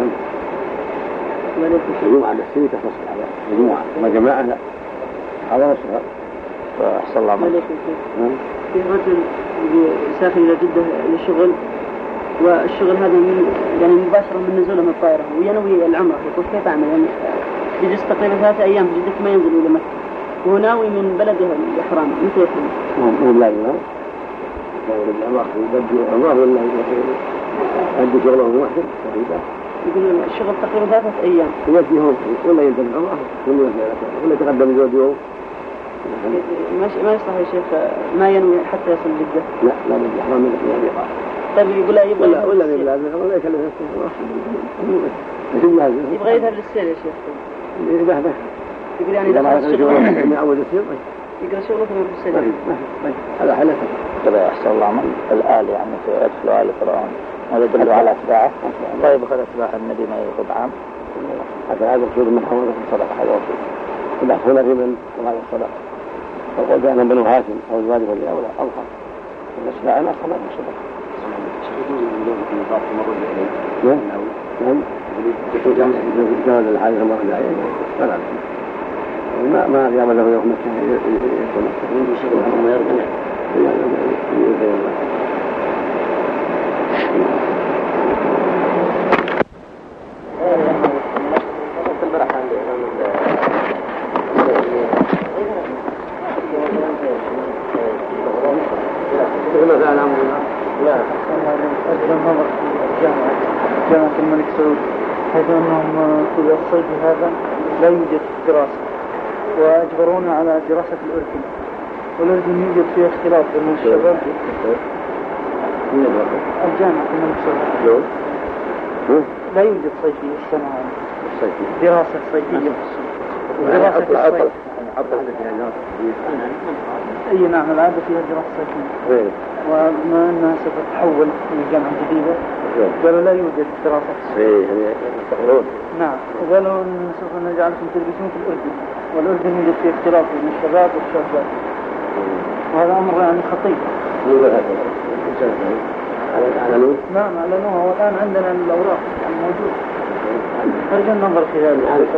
Speaker 2: الجمعة للسنة تخص الحلق الجمعة ما جماعة لا هذا السفر
Speaker 10: فأحسن الله عليك.
Speaker 4: في رجل يسافر إلى جدة للشغل والشغل هذا من يعني مباشرة من نزوله من الطائرة وينوي العمرة يقول كيف أعمل يعني بجلس تقريبا ثلاثة أيام في جدة ما ينزل إلى مكة وهو ناوي من بلده الإحرام متى يفهم؟
Speaker 2: هو لا يفهم يقول العمرة يبدو عمره ولا يبدو شغله واحد
Speaker 4: يقول الشغل تقريبا ثلاثة أيام
Speaker 2: يودي هون ولا ينتبه عمره ولا يتقدم يزود يوم
Speaker 4: ما ما يصلح يا شيخ ما ينوي حتى يصل جدة
Speaker 2: لا لا بد إحرام من الإحرام
Speaker 4: طيب يقول لا يبغى
Speaker 2: ولا ولا يبغى ولا يكلف
Speaker 4: يبغى يذهب للسير يا شيخ
Speaker 2: يبغى به
Speaker 4: يقول يعني إذا
Speaker 2: ما شغله من أول السير
Speaker 4: يقول شغله ثم في السير
Speaker 2: هذا حلف
Speaker 10: كذا يحصل الله من الآل يعني يدخل آل فرعون هذا يدل على أتباعه طيب أخذ أتباع النبي ما يأخذ عام
Speaker 2: حتى هذا مقصود من حوله في الصدقة هذا مقصود إذا أخذنا الربا وهذا الصدقة فقل بأنا بنو هاشم أو الوالد واللي أولى أوخر الأشباع أنا أصلا ما الصدقة نعم نعم جواز الحادث مرة جاية فلا ما ما قام له يوم مكة يكون مستقيم ما يرجع
Speaker 4: جامعة الملك سعود حيث أنهم في الصيف هذا لا يوجد دراسة وأجبرونا على دراسة الأردن والأردن يوجد فيها اختلاط بين الشباب الجامعة الملك سعود لا يوجد صيفي السنة دراسة صيفية دراسة الصيف أي نعم العادة فيها دراسة صيفية وما أنها ستتحول إلى جامعة جديدة قالوا لا يوجد دراسة
Speaker 2: صيفية
Speaker 4: نعم وقالوا أن سوف نجعلكم تدرسون في الأردن والأردن يوجد فيه اختلاط بين الشباب والشابات وهذا أمر يعني خطير نعم أعلنوها والآن عندنا الأوراق موجود أرجو النظر في هذا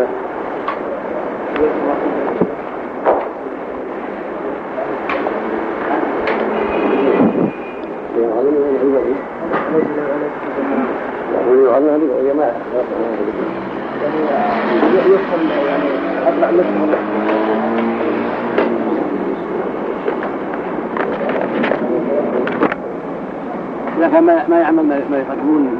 Speaker 2: لكن ما ما يعمل ما يقدمون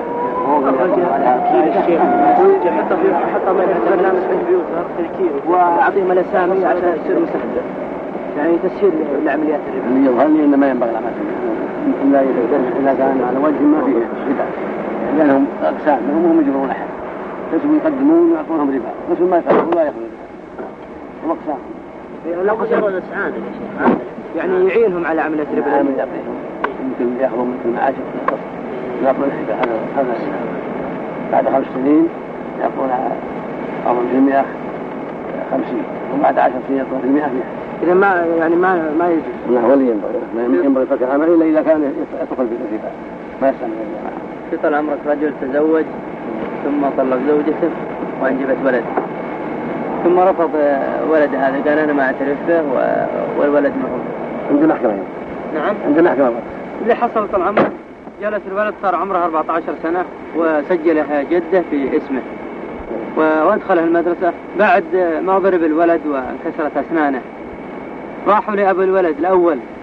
Speaker 4: حتى في حتى ما برنامج كمبيوتر تركيب وأعطيهم الأسامي عشان يصير مسهل يعني تسهيل العمليات
Speaker 2: اللي يظهرني إن ما ينبغي العمل إلا إذا كان على وجه ما فيه ربا لأنهم أقسام هم يجبرون أحد بس يقدمون ويعطونهم ربا بس ما يفعلون ولا يأخذون هم أقسام
Speaker 4: لا قصرون السعادة يعني يعينهم على عملية ربا
Speaker 2: يمكن يأخذوا مثل معاشر في القصر يعطون الربا هذا هذا السنة بعد خمس سنين يعطون أو في المئة خمسين وبعد عشر سنين يعطون في المئة مئة
Speaker 4: إذا ما يعني ما ما يجوز.
Speaker 2: لا ولا ينبغي ما ينبغي فك العمل إلا إذا كان يدخل في الربا ما يستمر الجماعة.
Speaker 10: في طال عمرك رجل تزوج ثم طلق زوجته وأنجبت ولد ثم رفض ولد هذا قال أنا ما أعترف به والولد معه.
Speaker 2: عندنا محكمة.
Speaker 4: نعم.
Speaker 2: عندنا محكمة.
Speaker 10: اللي حصل طال عمرك جلس الولد صار عمره أربعة عشر سنة وسجلها جده في اسمه وادخله المدرسة بعد ما ضرب الولد وانكسرت أسنانه راحوا لأبو الولد الأول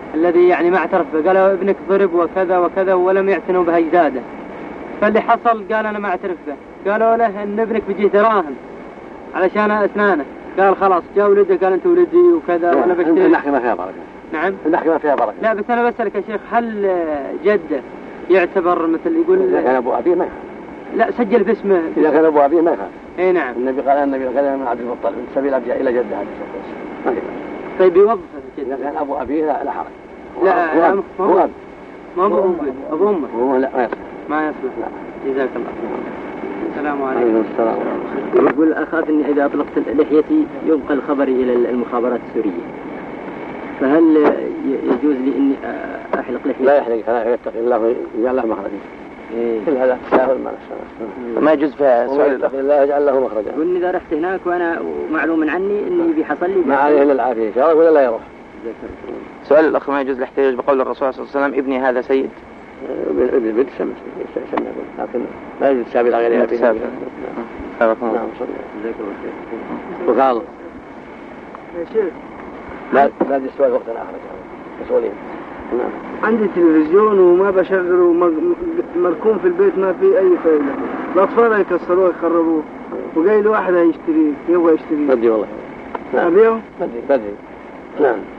Speaker 10: الذي يعني ما اعترف به، قالوا ابنك ضرب وكذا وكذا ولم يعتنوا بأجداده، فاللي حصل قال أنا ما اعترف به، قالوا له إن ابنك بيجي دراهم علشان أسنانه، قال خلاص جاء ولده قال أنت ولدي وكذا وأنا بشتري.
Speaker 2: المحكمة فيها بركة.
Speaker 10: نعم
Speaker 2: المحكمة فيها بركة.
Speaker 10: لا بس أنا بسألك يا شيخ، هل جده يعتبر مثل يقول
Speaker 2: إذا كان أبو أبيه ما يخاف.
Speaker 10: لا سجل باسمه.
Speaker 2: إذا كان أبو أبيه ما يخاف.
Speaker 10: إيه نعم.
Speaker 2: النبي قال النبي قال من عبد المطلب من سبيل أبي إلى جده هذا ما يخاف.
Speaker 10: طيب يوظف
Speaker 2: إذا كان أبو أبيه لا لا حرج.
Speaker 10: لا
Speaker 2: هو
Speaker 10: ما هو
Speaker 2: هو
Speaker 10: ما هو أبو أمه.
Speaker 2: هو لا ما يصلح.
Speaker 10: ما يصلح. لا. جزاك الله. السلام عليكم.
Speaker 2: عليكم السلام.
Speaker 12: يقول أخاف إني إذا أطلقت لحيتي ينقل خبري إلى المخابرات السورية، فهل يجوز لي إني أحلق لحيتي؟
Speaker 2: لا يحلق، لا يتقي الله ويجعل له مخرجا. إيه. كل هذا تساهل ما نشاء.
Speaker 6: ما يجوز فيها سؤال
Speaker 2: الله يجعل له مخرجا.
Speaker 12: يقول إذا رحت هناك وأنا معلوم عني إني بيحصل لي
Speaker 2: ما عليه إلا العافية إن شاء الله ولا لا يروح.
Speaker 6: سؤال الأخ: ما يجوز الاحتجاج بقول الرسول صلى الله عليه وسلم ابني هذا سيد؟
Speaker 2: ابن بنت سمى سمى لكن لا يجوز السابق غير أبيه. نعم. نعم. وقال
Speaker 4: يا شيخ
Speaker 2: لا لا السؤال وقت آخر مسؤولين. نعم.
Speaker 4: عندي تلفزيون وما بشغله مركون في البيت ما في أي فائدة، الأطفال يكسروه يخربوه، وقايل واحد هيشتريه يبغى يشتريه.
Speaker 2: بدي والله.
Speaker 4: أبيه؟
Speaker 2: بدي بدي. نعم.